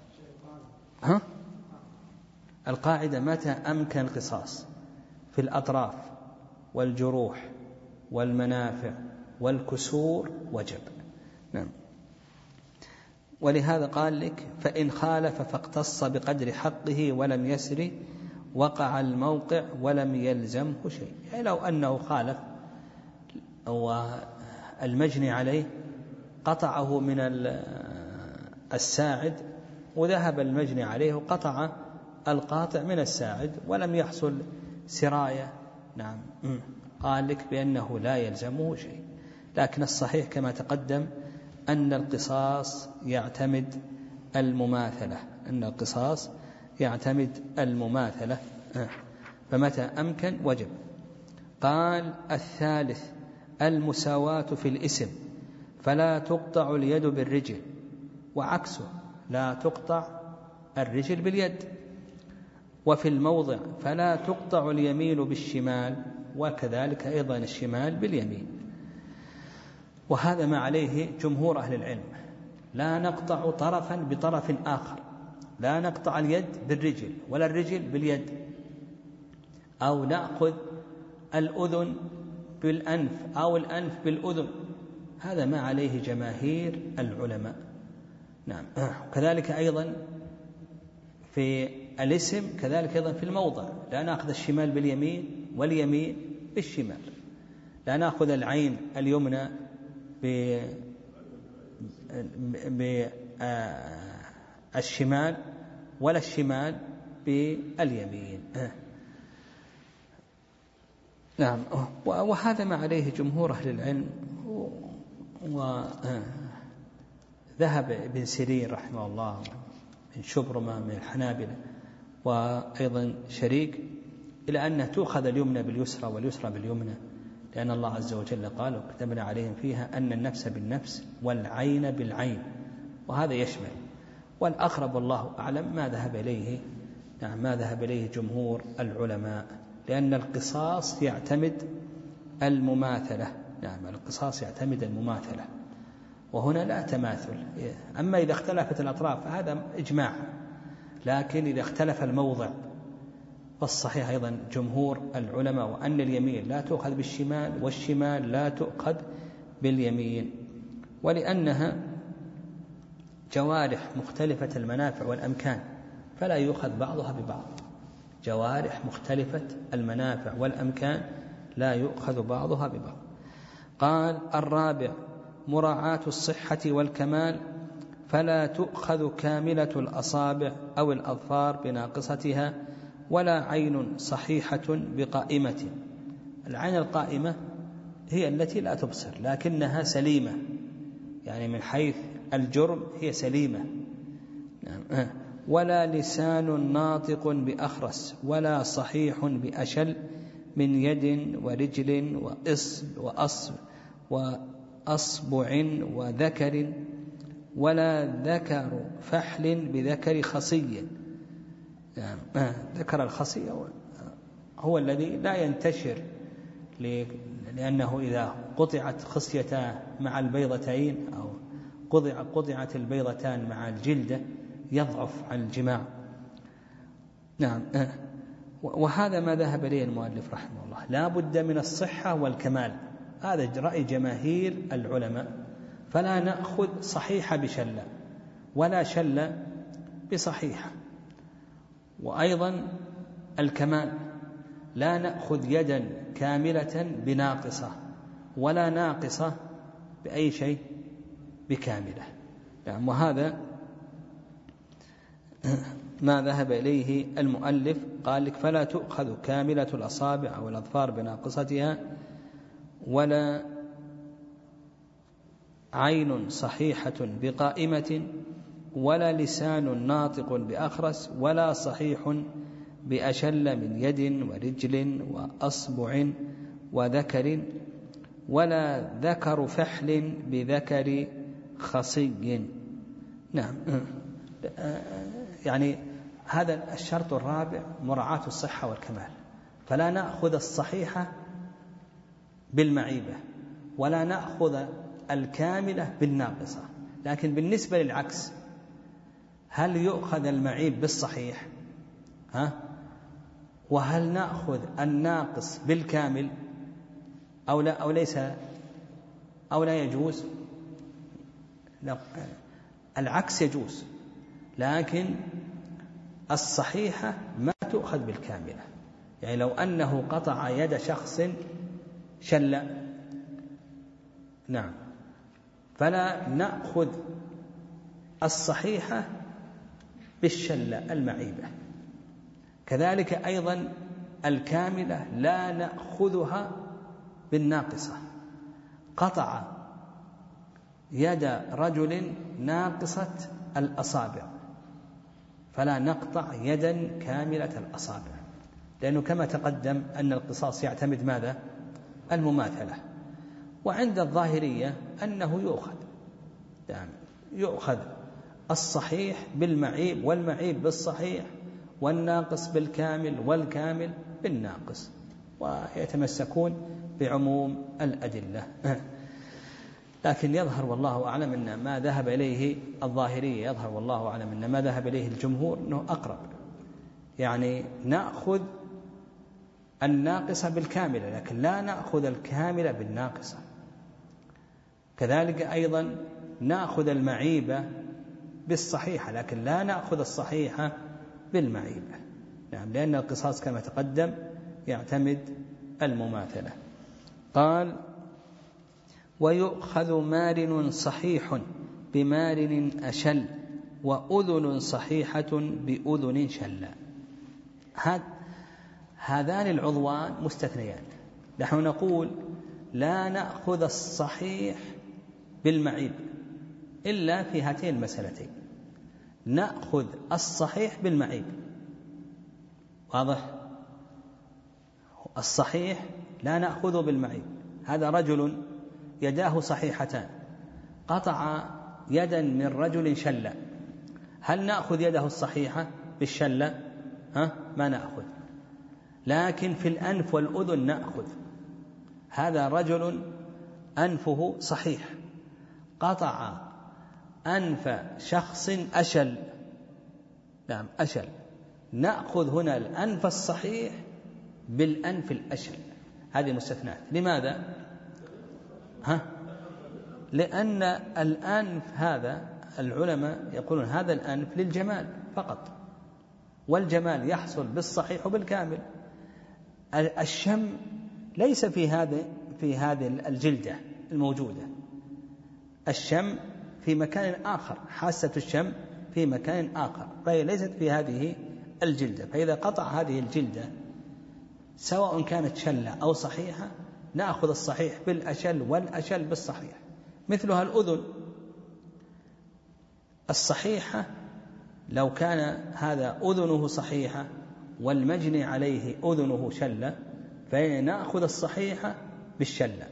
ها؟ القاعدة متى أمكن القصاص في الأطراف والجروح والمنافع والكسور وجب. نعم. ولهذا قال لك فإن خالف فاقتص بقدر حقه ولم يسر وقع الموقع ولم يلزمه شيء. يعني لو أنه خالف والمجني عليه قطعه من الساعد وذهب المجني عليه وقطع القاطع من الساعد ولم يحصل سراية، نعم قال لك بأنه لا يلزمه شيء. لكن الصحيح كما تقدم أن القصاص يعتمد المماثلة، أن القصاص يعتمد المماثلة، فمتى أمكن وجب. قال الثالث المساواة في الاسم، فلا تقطع اليد بالرجل، وعكسه لا تقطع الرجل باليد. وفي الموضع فلا تقطع اليمين بالشمال، وكذلك أيضا الشمال باليمين. وهذا ما عليه جمهور أهل العلم، لا نقطع طرفا بطرف آخر، لا نقطع اليد بالرجل ولا الرجل باليد، أو نأخذ الأذن بالأنف أو الأنف بالأذن، هذا ما عليه جماهير العلماء. نعم. كذلك أيضا في الاسم، كذلك أيضا في الموضع لا نأخذ الشمال باليمين واليمين بالشمال، لا نأخذ العين اليمنى بالشمال ولا الشمال باليمين. نعم. وهذا ما عليه جمهور أهل العلم. وذهب ابن سيرين رحمه الله من شبرمة من الحنابلة وأيضا شريك إلى أنها تؤخذ اليمنى باليسرى واليسرى باليمنى، لأن الله عز وجل قال وكتبنا عليهم فيها أن النفس بالنفس والعين بالعين، وهذا يشمل. والأقرب والله أعلم ما ذهب إليه نعم ما ذهب إليه جمهور العلماء، لأن القصاص يعتمد المماثلة. نعم، القصاص يعتمد المماثلة، وهنا لا تماثل. أما إذا اختلفت الأطراف فهذا إجماع، لكن إذا اختلف الموضع فالصحيح أيضا جمهور العلماء وأن اليمين لا تؤخذ بالشمال والشمال لا تؤخذ باليمين، ولأنها جوارح مختلفة المنافع والأمكان فلا يؤخذ بعضها ببعض. جوارح مختلفة المنافع والأمكان لا يؤخذ بعضها ببعض. قال الرابع مراعاة الصحة والكمال، فلا تؤخذ كاملة الأصابع أو الأظفار بناقصتها، ولا عين صحيحة بقائمة، العين القائمة هي التي لا تبصر لكنها سليمة، يعني من حيث الجرم هي سليمة. ولا لسان ناطق بأخرس ولا صحيح بأشل من يد ورجل وإصب وأصب وأصبع وذكر ولا ذكر فحل بذكر خصي. يعني ذكر الخصي هو الذي لا ينتشر، لأنه إذا قطعت خصيتان مع البيضتين أو قطع قطعت البيضتان مع الجلدة يضعف عن الجماع. نعم. وهذا ما ذهب إليه المؤلف رحمه الله، لا بد من الصحة والكمال، هذا رأي جماهير العلماء، فلا نأخذ صحيحة بشلة ولا شلة بصحيحة. وأيضا الكمال، لا نأخذ يدا كاملة بناقصة ولا ناقصة بأي شيء بكاملة. يعني وهذا ما ذهب إليه المؤلف، قال لك فلا تؤخذ كاملة الأصابع أو الأظفار بناقصتها، ولا عين صحيحة بقائمة، ولا لسان ناطق بأخرس، ولا صحيح بأشل من يد ورجل وأصبع وذكر، ولا ذكر فحل بذكر خصي. نعم. يعني هذا الشرط الرابع مراعاة الصحة والكمال، فلا نأخذ الصحيحة بالمعيبة ولا نأخذ الكاملة بالناقصة. لكن بالنسبة للعكس، هل يؤخذ المعيب بالصحيح ها؟ وهل نأخذ الناقص بالكامل أو لا أو ليس أو لا يجوز؟ لا. العكس يجوز، لكن الصحيحة ما تؤخذ بالكاملة. يعني لو أنه قطع يد شخص شل، نعم، فلا نأخذ الصحيحة بالشلة المعيبة. كذلك أيضا الكاملة لا نأخذها بالناقصة. قطع يد رجل ناقصة الأصابع، فلا نقطع يدا كاملة الأصابع، لأنه كما تقدم أن القصاص يعتمد ماذا؟ المماثلة. وعند الظاهرية أنه يؤخذ، يعني يؤخذ الصحيح بالمعيب والمعيب بالصحيح والناقص بالكامل والكامل بالناقص، ويتمسكون بعموم الأدلة. لكن يظهر والله أعلم أن ما ذهب إليه الظاهرية، يظهر والله أعلم أن ما ذهب إليه الجمهور أنه أقرب، يعني نأخذ الناقصة بالكاملة لكن لا نأخذ الكاملة بالناقصة. كذلك أيضا نأخذ المعيبة بالصحيحة لكن لا نأخذ الصحيحة بالمعيبة، نعم، لأن القصاص كما تقدم يعتمد المماثلة. قال ويؤخذ مارن صحيح بمارن أشل وأذن صحيحة بأذن شل. هذان العضوان مستثنيان. نحن نقول لا نأخذ الصحيح بالمعيب إلا في هاتين المسألتين، نأخذ الصحيح بالمعيب، واضح؟ الصحيح لا نأخذه بالمعيب. هذا رجل يداه صحيحتان، قطع يدا من رجل شلة، هل نأخذ يده الصحيحة بالشلة؟ ها؟ ما نأخذ. لكن في الأنف والأذن نأخذ. هذا رجل أنفه صحيح، قطع أنف شخص أشل، نعم أشل، نأخذ هنا الأنف الصحيح بالأنف الأشل. هذه مستثنات. لماذا؟ ها؟ لأن الأنف هذا العلماء يقولون هذا الأنف للجمال فقط، والجمال يحصل بالصحيح وبالكامل. الشم ليس في هذه في هذه الجلدة الموجودة، الشم في مكان آخر، حاسة الشم في مكان آخر، فهي ليست في هذه الجلدة. فإذا قطع هذه الجلدة سواء كانت شلة أو صحيحة نأخذ الصحيح بالأشل والأشل بالصحيح. مثلها الأذن الصحيحة، لو كان هذا أذنه صحيحة والمجني عليه أذنه شلة فنأخذ الصحيحة بالشلة،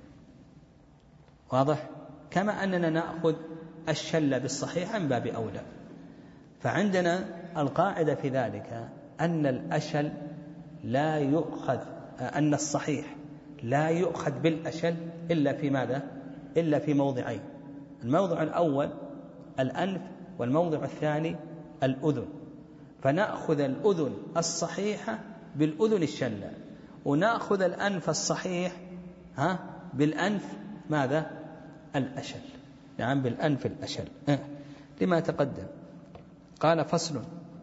واضح؟ كما أننا نأخذ الشلة بالصحيحة من باب أولى. فعندنا القاعدة في ذلك أن الأشل لا يؤخذ، أن الصحيح لا يؤخذ بالأشل إلا في ماذا؟ إلا في موضعين: الموضع الأول الأنف، والموضع الثاني الأذن. فنأخذ الأذن الصحيحة بالأذن الشلة، ونأخذ الأنف الصحيح ها بالأنف ماذا؟ الأشل. نعم، بالأنف الأشل. أه. لما تقدم قال: فصل: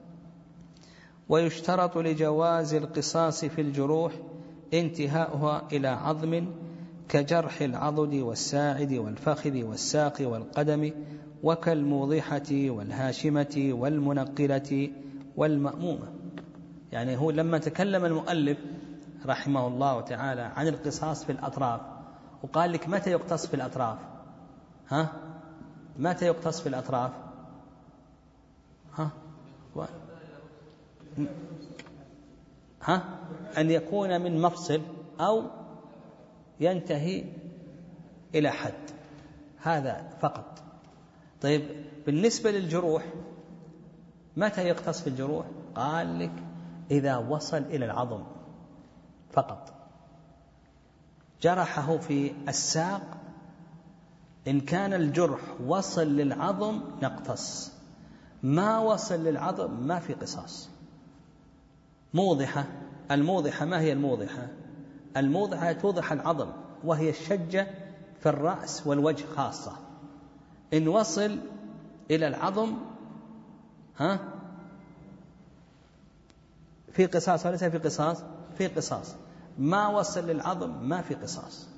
ويشترط لجواز القصاص في الجروح انتهاؤها إلى عظم كجرح العضد والساعد والفخذ والساق والقدم، وكالموضحة والهاشمة والمنقلة والمأمومة. يعني هو لما تكلم المؤلف رحمه الله تعالى عن القصاص في الأطراف وقال لك متى يقتص في الأطراف؟ ها؟ متى يقتص في الأطراف؟ ها؟ و... ها؟ أن يكون من مفصل أو ينتهي إلى حد، هذا فقط. طيب بالنسبة للجروح متى يقتص في الجروح؟ قال لك إذا وصل إلى العظم فقط. جرحه في الساق، إن كان الجرح وصل للعظم نقتص، ما وصل للعظم ما في قصاص. موضحة، الموضحة ما هي الموضحة؟ الموضحة توضح العظم، وهي الشجة في الرأس والوجه خاصة. إن وصل إلى العظم ها في قصاص وليس في قصاص؟ في قصاص. ما وصل للعظم ما في قصاص.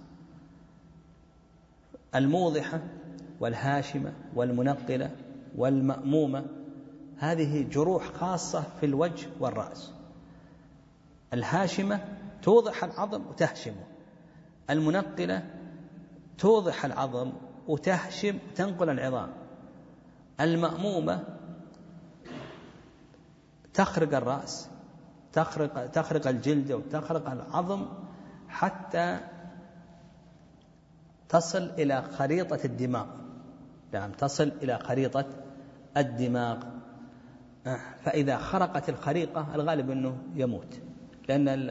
الموضحة والهاشمة والمنقلة والمأمومة هذه جروح خاصة في الوجه والرأس. الهاشمة توضح العظم وتهشمه، المنقلة توضح العظم وتهشم تنقل العظام، المأمومة تخرق الرأس، تخرق, تخرق الجلد وتخرق العظم حتى تصل إلى خريطة الدماغ. نعم، تصل إلى خريطة الدماغ. فإذا خرقت الخريطة الغالب أنه يموت، لأن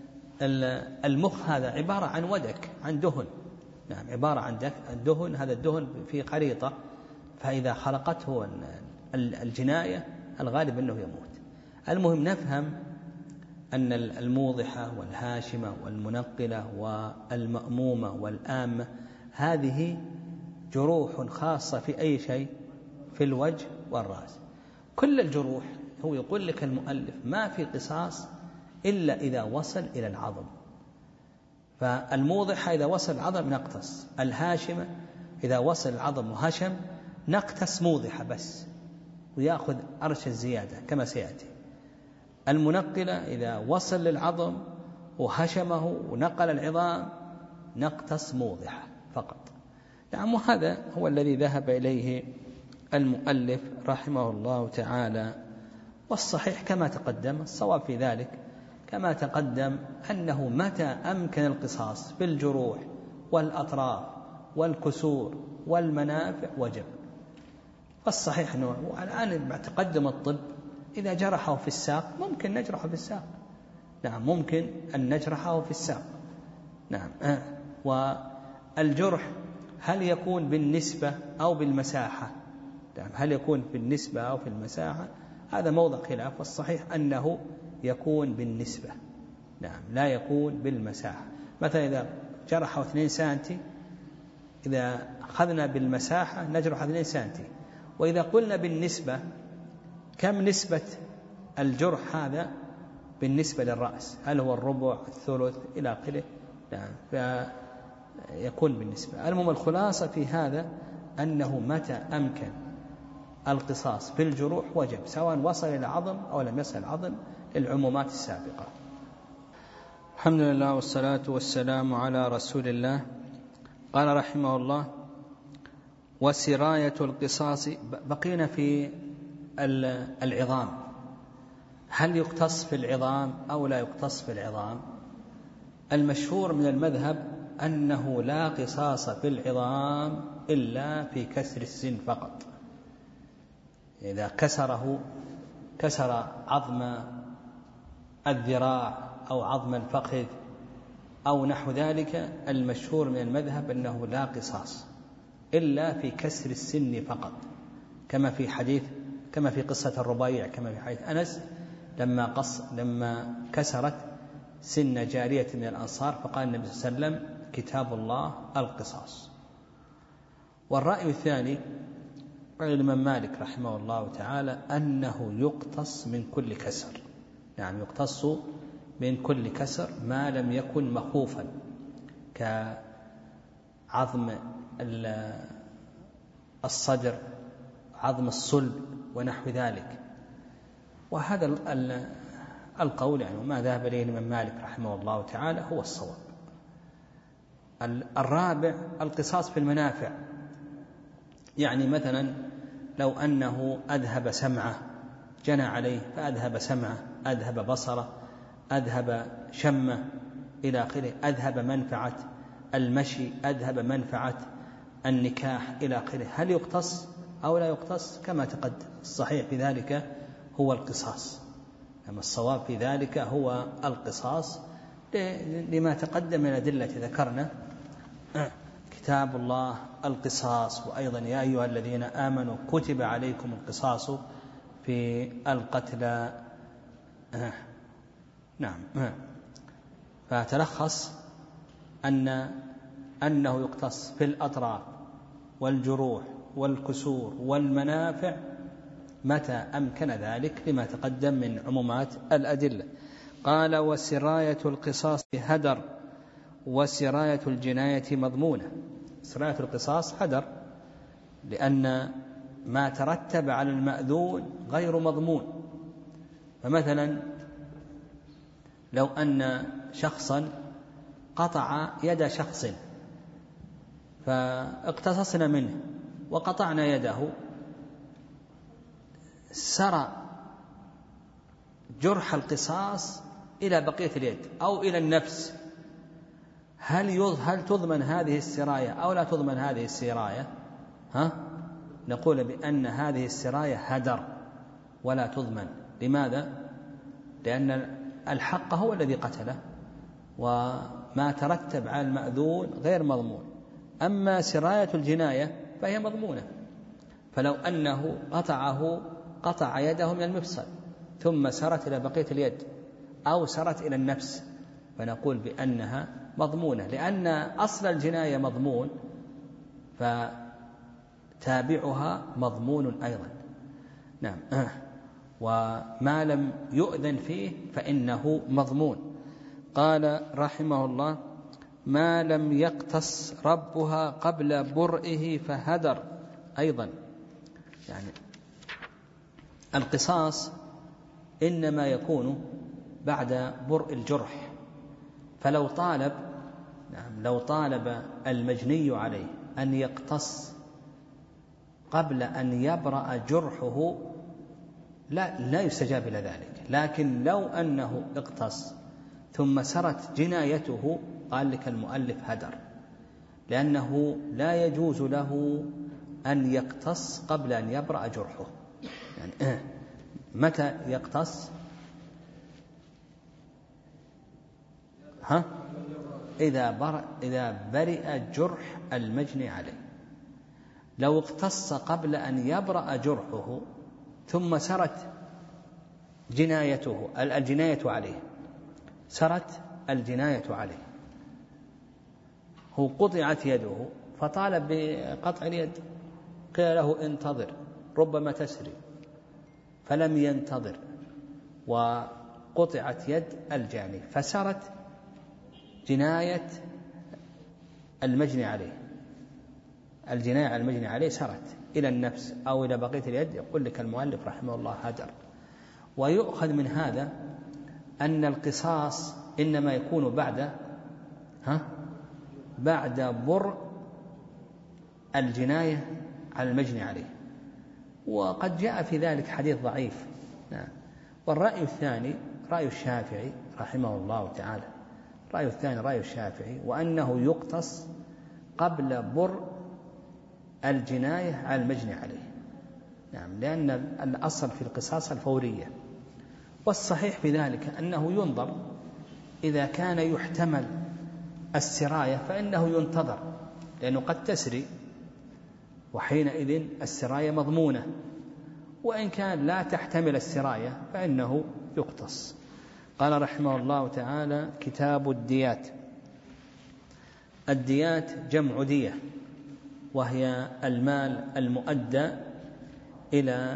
المخ هذا عبارة عن ودك، عن دهن. نعم، عبارة عن دهن، هذا الدهن في خريطة، فإذا خرقته الجناية الغالب أنه يموت. المهم نفهم أن الموضحة والهاشمة والمنقلة والمأمومة والآمة هذه جروح خاصة في أي شيء؟ في الوجه والرأس. كل الجروح هو يقول لك المؤلف ما في قصاص إلا إذا وصل إلى العظم. فالموضحة إذا وصل العظم نقتص، الهاشمة إذا وصل العظم وهشم نقتص موضحة بس ويأخذ أرش الزيادة كما سيأتي. المنقلة إذا وصل للعظم وهشمه ونقل العظام نقتص موضحة فقط. نعم، وهذا هو الذي ذهب إليه المؤلف رحمه الله تعالى. والصحيح كما تقدم، الصواب في ذلك كما تقدم أنه متى أمكن القصاص بالجروح والأطراف والكسور والمنافع وجب. والصحيح أنه الآن مع تقدم الطب إذا جرحه في الساق ممكن نجرحه في الساق. نعم، ممكن أن نجرحه في الساق. نعم. آه. والجرح هل يكون بالنسبة أو بالمساحة؟ نعم، هل يكون بالنسبة أو في المساحة؟ هذا موضع خلاف، والصحيح أنه يكون بالنسبة. نعم، لا يكون بالمساحة. مثلا إذا جرحه اثنين سنتي، إذا أخذنا بالمساحة نجرح اثنين سنتي، وإذا قلنا بالنسبة كم نسبة الجرح هذا بالنسبة للرأس؟ هل هو الربع، الثلث، إلى آخره؟ نعم، فيكون بالنسبة. المهم الخلاصة في هذا أنه متى أمكن القصاص بالجروح وجب، سواء وصل إلى العظم أو لم يصل العظم، للعمومات السابقة. الحمد لله والصلاة والسلام على رسول الله. قال رحمه الله: وسراية القصاص. بقينا في العظام، هل يقتص في العظام أو لا يقتص في العظام؟ المشهور من المذهب أنه لا قصاص في العظام إلا في كسر السن فقط. إذا كسره كسر عظم الذراع أو عظم الفخذ أو نحو ذلك، المشهور من المذهب أنه لا قصاص إلا في كسر السن فقط، كما في حديث كما في قصة الربيع، كما في حديث أنس لما قص لما كسرت سن جارية من الأنصار فقال النبي صلى الله عليه وسلم: كتاب الله القصاص. والرأي الثاني رأي الإمام مالك رحمه الله تعالى أنه يقتص من كل كسر، نعم يقتص من كل كسر ما لم يكن مخوفا، كعظم الصدر، عظم الصلب ونحو ذلك. وهذا القول يعني ما ذهب إليه الإمام مالك رحمه الله تعالى هو الصواب. الرابع القصاص في المنافع، يعني مثلا لو أنه أذهب سمعه، جنى عليه فأذهب سمعه، أذهب بصره، أذهب شمه إلى آخره، أذهب منفعة المشي، أذهب منفعة النكاح إلى آخره، هل يقتص أو لا يقتص؟ كما تقدم الصحيح في ذلك هو القصاص، أما الصواب في ذلك هو القصاص لما تقدم من الأدلة ذكرنا كتاب الله القصاص، وأيضا يا أيها الذين آمنوا كتب عليكم القصاص في القتلى. نعم. فتلخص أن أنه يقتص في الأطراف والجروح والكسور والمنافع متى أمكن ذلك لما تقدم من عمومات الأدلة. قال: وسراية القصاص هدر وسراية الجناية مضمونة. سراية القصاص هدر لأن ما ترتب على المأذون غير مضمون. فمثلا لو أن شخصا قطع يد شخص فاقتصصنا منه وقطعنا يده، سرى جرح القصاص إلى بقية اليد أو إلى النفس، هل هل تضمن هذه السراية أو لا تضمن هذه السراية؟ ها؟ نقول بأن هذه السراية هدر ولا تضمن. لماذا؟ لأن الحق هو الذي قتله، وما ترتب على المأذون غير مضمون. أما سراية الجناية فهي مضمونة، فلو أنه قطعه قطع يده من المفصل ثم سرت إلى بقية اليد أو سرت إلى النفس فنقول بأنها مضمونة، لأن أصل الجناية مضمون فتابعها مضمون أيضا. نعم. وما لم يؤذن فيه فإنه مضمون. قال رحمه الله: ما لم يقتص ربها قبل برئه فهدر. أيضا يعني القصاص إنما يكون بعد برء الجرح، فلو طالب نعم لو طالب المجني عليه أن يقتص قبل أن يبرأ جرحه لا لا يستجاب إلى ذلك. لكن لو أنه اقتص ثم سرت جنايته قال لك المؤلف هدر، لأنه لا يجوز له أن يقتص قبل أن يبرأ جرحه. يعني متى يقتص؟ ها؟ إذا برئ إذا برئ جرح المجني عليه. لو اقتص قبل أن يبرأ جرحه ثم سرت جنايته الجناية عليه سرت الجناية عليه هو قطعت يده فطالب بقطع اليد، قيل له انتظر ربما تسري، فلم ينتظر وقطعت يد الجاني فسرت جناية المجني عليه، الجناية على المجني عليه سرت إلى النفس أو إلى بقية اليد، يقول لك المؤلف رحمه الله هدر. ويؤخذ من هذا أن القصاص إنما يكون بعد ها بعد برء الجناية على المجني عليه، وقد جاء في ذلك حديث ضعيف. نعم. والرأي الثاني رأي الشافعي رحمه الله تعالى، الرأي الثاني رأي الشافعي، وأنه يقتص قبل برء الجناية على المجني عليه. نعم، لأن الأصل في القصاص الفورية. والصحيح في ذلك أنه ينظر، إذا كان يحتمل السراية فإنه ينتظر، لأنه قد تسري، وحينئذ السراية مضمونة. وإن كان لا تحتمل السراية فإنه يقتص. قال رحمه الله تعالى: كتاب الديات. الديات جمع دية، وهي المال المؤدى إلى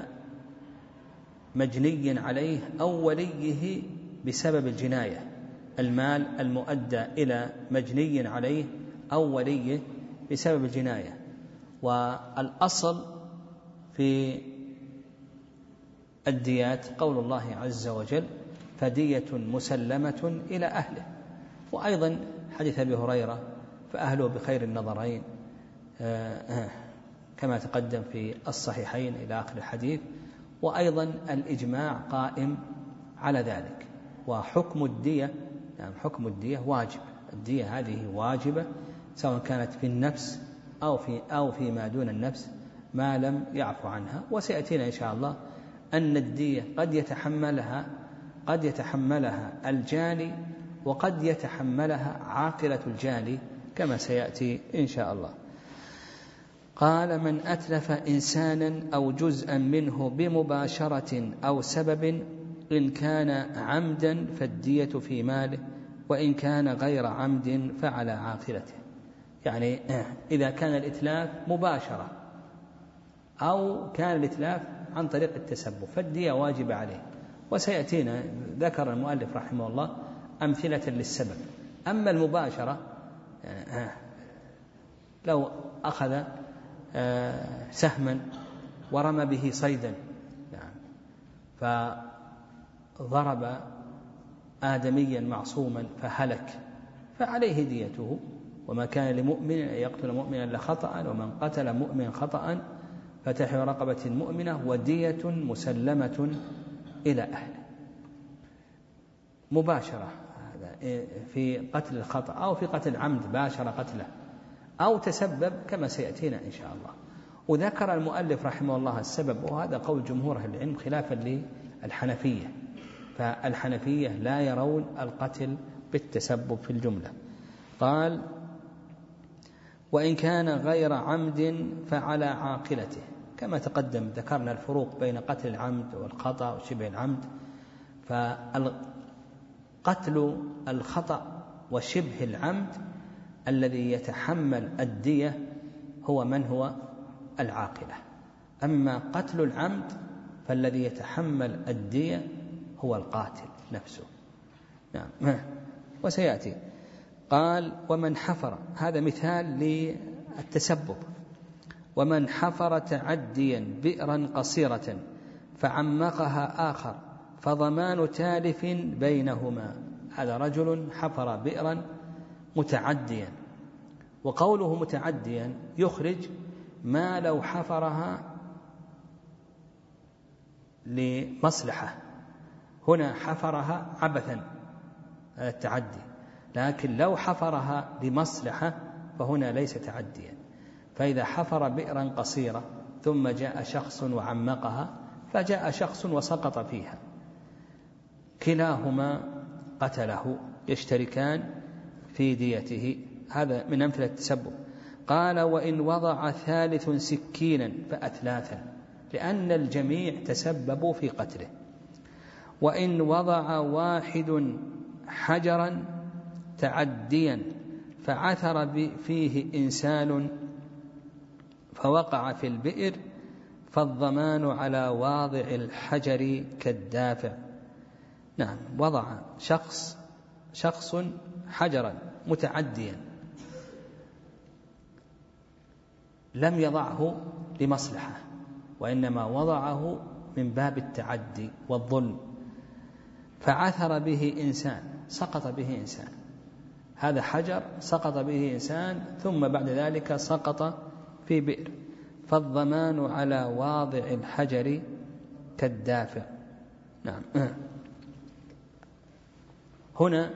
مجني عليه أو وليه بسبب الجناية، المال المؤدى إلى مجني عليه أو وليه بسبب الجناية. والأصل في الديات قول الله عز وجل: فدية مسلمة إلى أهله. وأيضا حديث أبي هريرة: فأهله بخير النظرين، كما تقدم في الصحيحين إلى آخر الحديث. وأيضا الإجماع قائم على ذلك. وحكم الدية، يعني حكم الدية واجب، الدية هذه واجبة سواء كانت في النفس أو في أو فيما دون النفس ما لم يعفو عنها. وسيأتينا إن شاء الله أن الدية قد يتحملها قد يتحملها الجاني، وقد يتحملها عاقلة الجاني، كما سيأتي إن شاء الله. قال: من أتلف إنسانا أو جزءا منه بمباشرة أو سبب، إن كان عمدا فالدية في ماله، وإن كان غير عمد فعلى عاقلته. يعني إذا كان الإتلاف مباشرة أو كان الإتلاف عن طريق التسبب فالدية واجب عليه. وسيأتينا، ذكر المؤلف رحمه الله أمثلة للسبب. أما المباشرة، لو أخذ سهما ورمى به صيدا فضرب آدميا معصوما فهلك فعليه ديته. وما كان لمؤمن أن يقتل مؤمنا إلا خطأ، ومن قتل مؤمنا خطأ فتحرير رقبة مؤمنة ودية مسلمة إلى أهله. مباشرة في قتل الخطأ، أو في قتل عمد باشر قتله، أو تسبب كما سيأتينا إن شاء الله. وذكر المؤلف رحمه الله السبب، وهذا قول جمهور أهل العلم خلافا للحنفية، فالحنفية لا يرون القتل بالتسبب في الجملة. قال: وإن كان غير عمد فعلى عاقلته. كما تقدم ذكرنا الفروق بين قتل العمد والخطأ وشبه العمد. فقتل الخطأ وشبه العمد الذي يتحمل الدية هو من هو العاقلة. أما قتل العمد فالذي يتحمل الدية هو القاتل نفسه. نعم. وسيأتي. قال: ومن حفر، هذا مثال للتسبب. ومن حفر تعديا بئرا قصيرة فعمقها آخر فضمان تالف بينهما. هذا رجل حفر بئرا متعديا، وقوله متعديا يخرج ما لو حفرها لمصلحة. هنا حفرها عبثا، هذا التعدي، لكن لو حفرها لمصلحة فهنا ليس تعديا. فإذا حفر بئرا قصيرة ثم جاء شخص وعمقها، فجاء شخص وسقط فيها، كلاهما قتله، يشتركان في ديته. هذا من أمثلة التسبب. قال: وإن وضع ثالث سكينا فأثلاثا، لأن الجميع تسببوا في قتله. وإن وضع واحد حجرا تعديا فعثر فيه إنسان فوقع في البئر فالضمان على واضع الحجر كالدافع. نعم، وضع شخص شخص حجرا متعديا، لم يضعه لمصلحة، وإنما وضعه من باب التعدي والظلم، فعثر به إنسان، سقط به إنسان، هذا حجر سقط به إنسان ثم بعد ذلك سقط في بئر، فالضمان على واضع الحجر كالدافع. نعم. هنا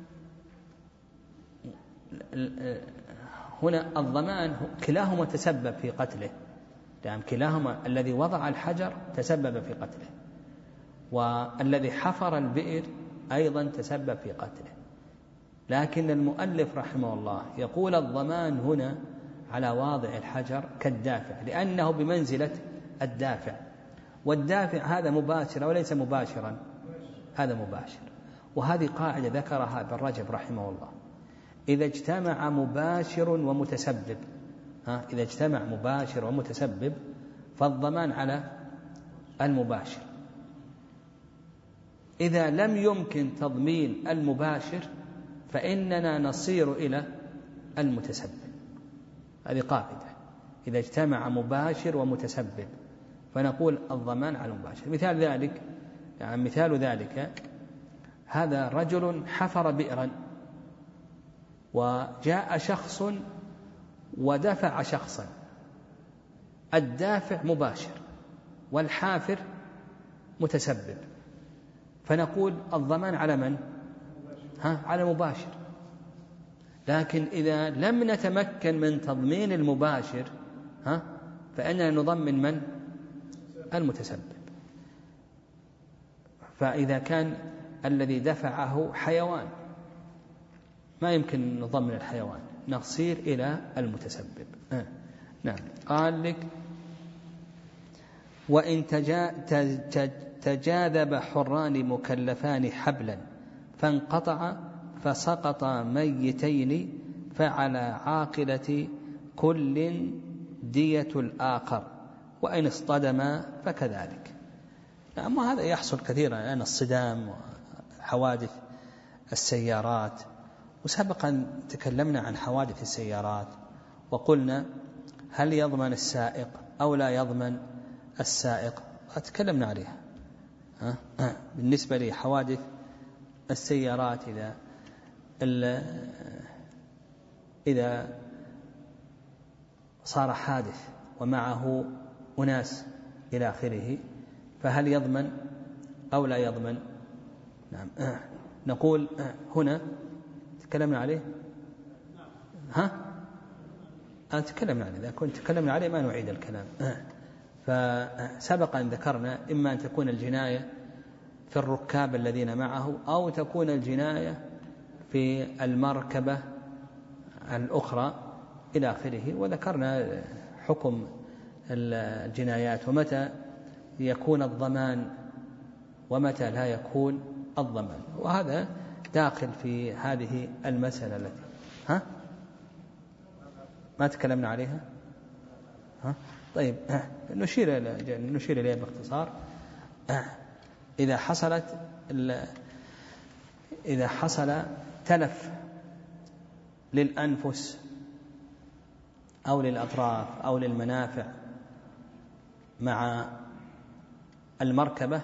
هنا الضمان كلاهما تسبب في قتله، يعني كلاهما الذي وضع الحجر تسبب في قتله، والذي حفر البئر أيضا تسبب في قتله، لكن المؤلف رحمه الله يقول الضمان هنا على واضع الحجر كالدافع، لأنه بمنزلة الدافع، والدافع هذا مباشر وليس مباشرا، هذا مباشر. وهذه قاعدة ذكرها ابن رجب رحمه الله، إذا اجتمع مباشر ومتسبب، ها إذا اجتمع مباشر ومتسبب فالضمان على المباشر. إذا لم يمكن تضمين المباشر فإننا نصير إلى المتسبب، هذه قاعدة، إذا اجتمع مباشر ومتسبب فنقول الضمان على المباشر. مثال ذلك يعني مثال ذلك هذا رجل حفر بئرا وجاء شخص ودفع شخصا، الدافع مباشر والحافر متسبب، فنقول الضمان على من؟ ها على مباشر. لكن إذا لم نتمكن من تضمين المباشر ها فإننا نضمن من؟ المتسبب. فإذا كان الذي دفعه حيوان ما يمكن نضمن الحيوان، نصير إلى المتسبب. آه. نعم. قال لك وإن تجا تجاذب حران مكلفان حبلا فانقطع فسقط ميتين فعلى عاقلة كل دية الآخر وإن اصطدما فكذلك. نعم. وهذا يحصل كثيرا الآن، الصدام وحوادث السيارات، وسبقا تكلمنا عن حوادث السيارات وقلنا هل يضمن السائق أو لا يضمن السائق، تكلمنا عليها. ها؟ ها. بالنسبة لحوادث السيارات إذا إذا صار حادث ومعه أناس إلى آخره فهل يضمن أو لا يضمن؟ نعم. نقول هنا تكلمنا عليه. ها أنا تكلمنا عليه، إذا كنت تكلمنا عليه ما نعيد الكلام. فسبق أن ذكرنا إما أن تكون الجناية في الركاب الذين معه أو تكون الجناية في المركبة الأخرى إلى آخره، وذكرنا حكم الجنايات ومتى يكون الضمان ومتى لا يكون الضمان، وهذا داخل في هذه المسألة التي ها ما تكلمنا عليها. ها طيب نشير نشير إليها باختصار. إذا حصلت إذا حصل تلف للأنفس أو للأطراف أو للمنافع مع المركبة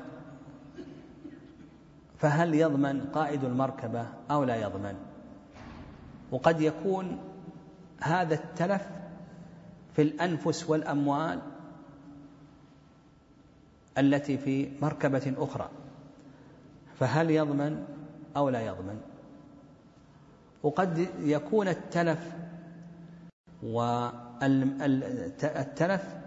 فهل يضمن قائد المركبة أو لا يضمن؟ وقد يكون هذا التلف في الأنفس والأموال التي في مركبة أخرى، فهل يضمن أو لا يضمن؟ وقد يكون التلف والتلف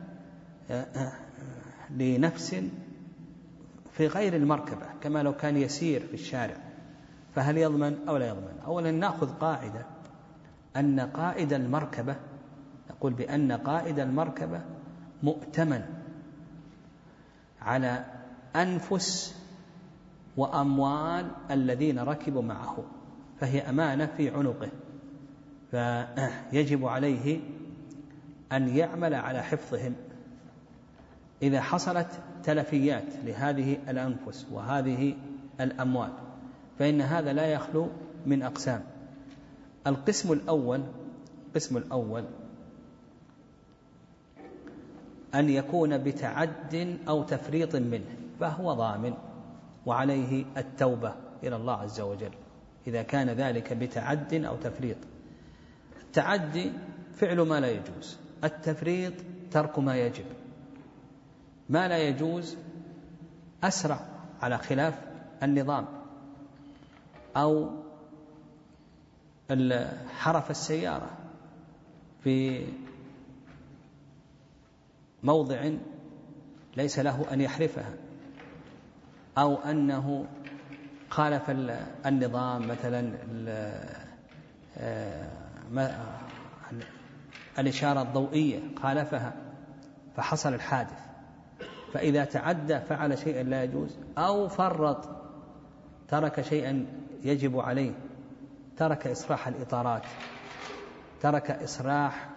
لنفس في غير المركبة كما لو كان يسير في الشارع، فهل يضمن أو لا يضمن؟ أولا نأخذ قاعدة أن قائد المركبة، نقول بأن قائد المركبة مؤتمن على أنفس وأموال الذين ركبوا معه، فهي أمانة في عنقه، فيجب عليه أن يعمل على حفظهم. إذا حصلت تلفيات لهذه الأنفس وهذه الأموال فإن هذا لا يخلو من أقسام. القسم الأول القسم الأول أن يكون بتعد أو تفريط منه فهو ضامن وعليه التوبة إلى الله عز وجل. إذا كان ذلك بتعد أو تفريط. التعدي فعل ما لا يجوز، التفريط ترك ما يجب. ما لا يجوز أسرع على خلاف النظام، أو حرف السيارة في موضع ليس له أن يحرفها، أو أنه خالف النظام، مثلا الإشارة الضوئية خالفها فحصل الحادث. فإذا تعدى فعل شيئا لا يجوز، أو فرط ترك شيئا يجب عليه، ترك إصلاح الإطارات، ترك إصلاح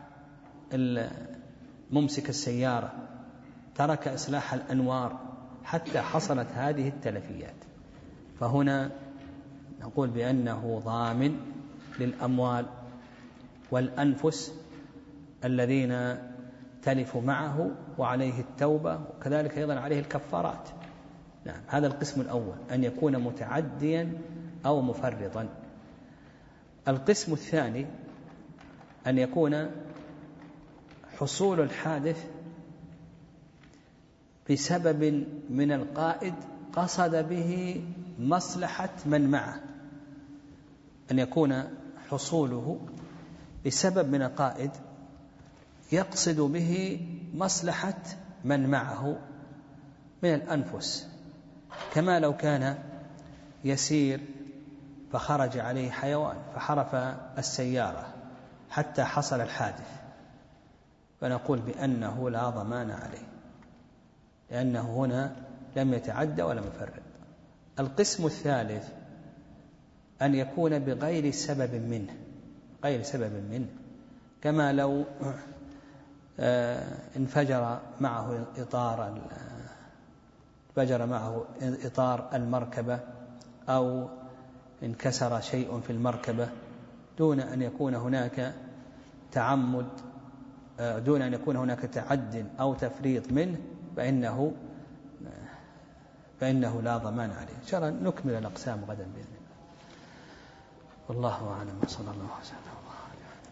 ممسك السيارة، ترك إصلاح الأنوار، حتى حصلت هذه التلفيات، فهنا نقول بأنه ضامن للأموال والأنفس الذين تلفوا معه، وعليه التوبة، وكذلك أيضا عليه الكفارات. نعم، هذا القسم الأول، أن يكون متعديا أو مفرطا. القسم الثاني أن يكون حصول الحادث بسبب من القائد قصد به مصلحة من معه، أن يكون حصوله بسبب من القائد يقصد به مصلحة من معه من الأنفس، كما لو كان يسير فخرج عليه حيوان فحرف السيارة حتى حصل الحادث، فنقول بأنه لا ضمان عليه، لأنه هنا لم يتعدى ولم يفرط. القسم الثالث أن يكون بغير سبب منه، غير سبب منه، كما لو انفجر معه إطار انفجر معه إطار المركبة، أو انكسر شيء في المركبة دون أن يكون هناك تعمد، دون أن يكون هناك تعد أو تفريط منه، فإنه فإنه لا ضمان عليه. إن شاء الله نكمل الأقسام غدا بإذن الله. والله أعلم، صلى الله عليه وسلم.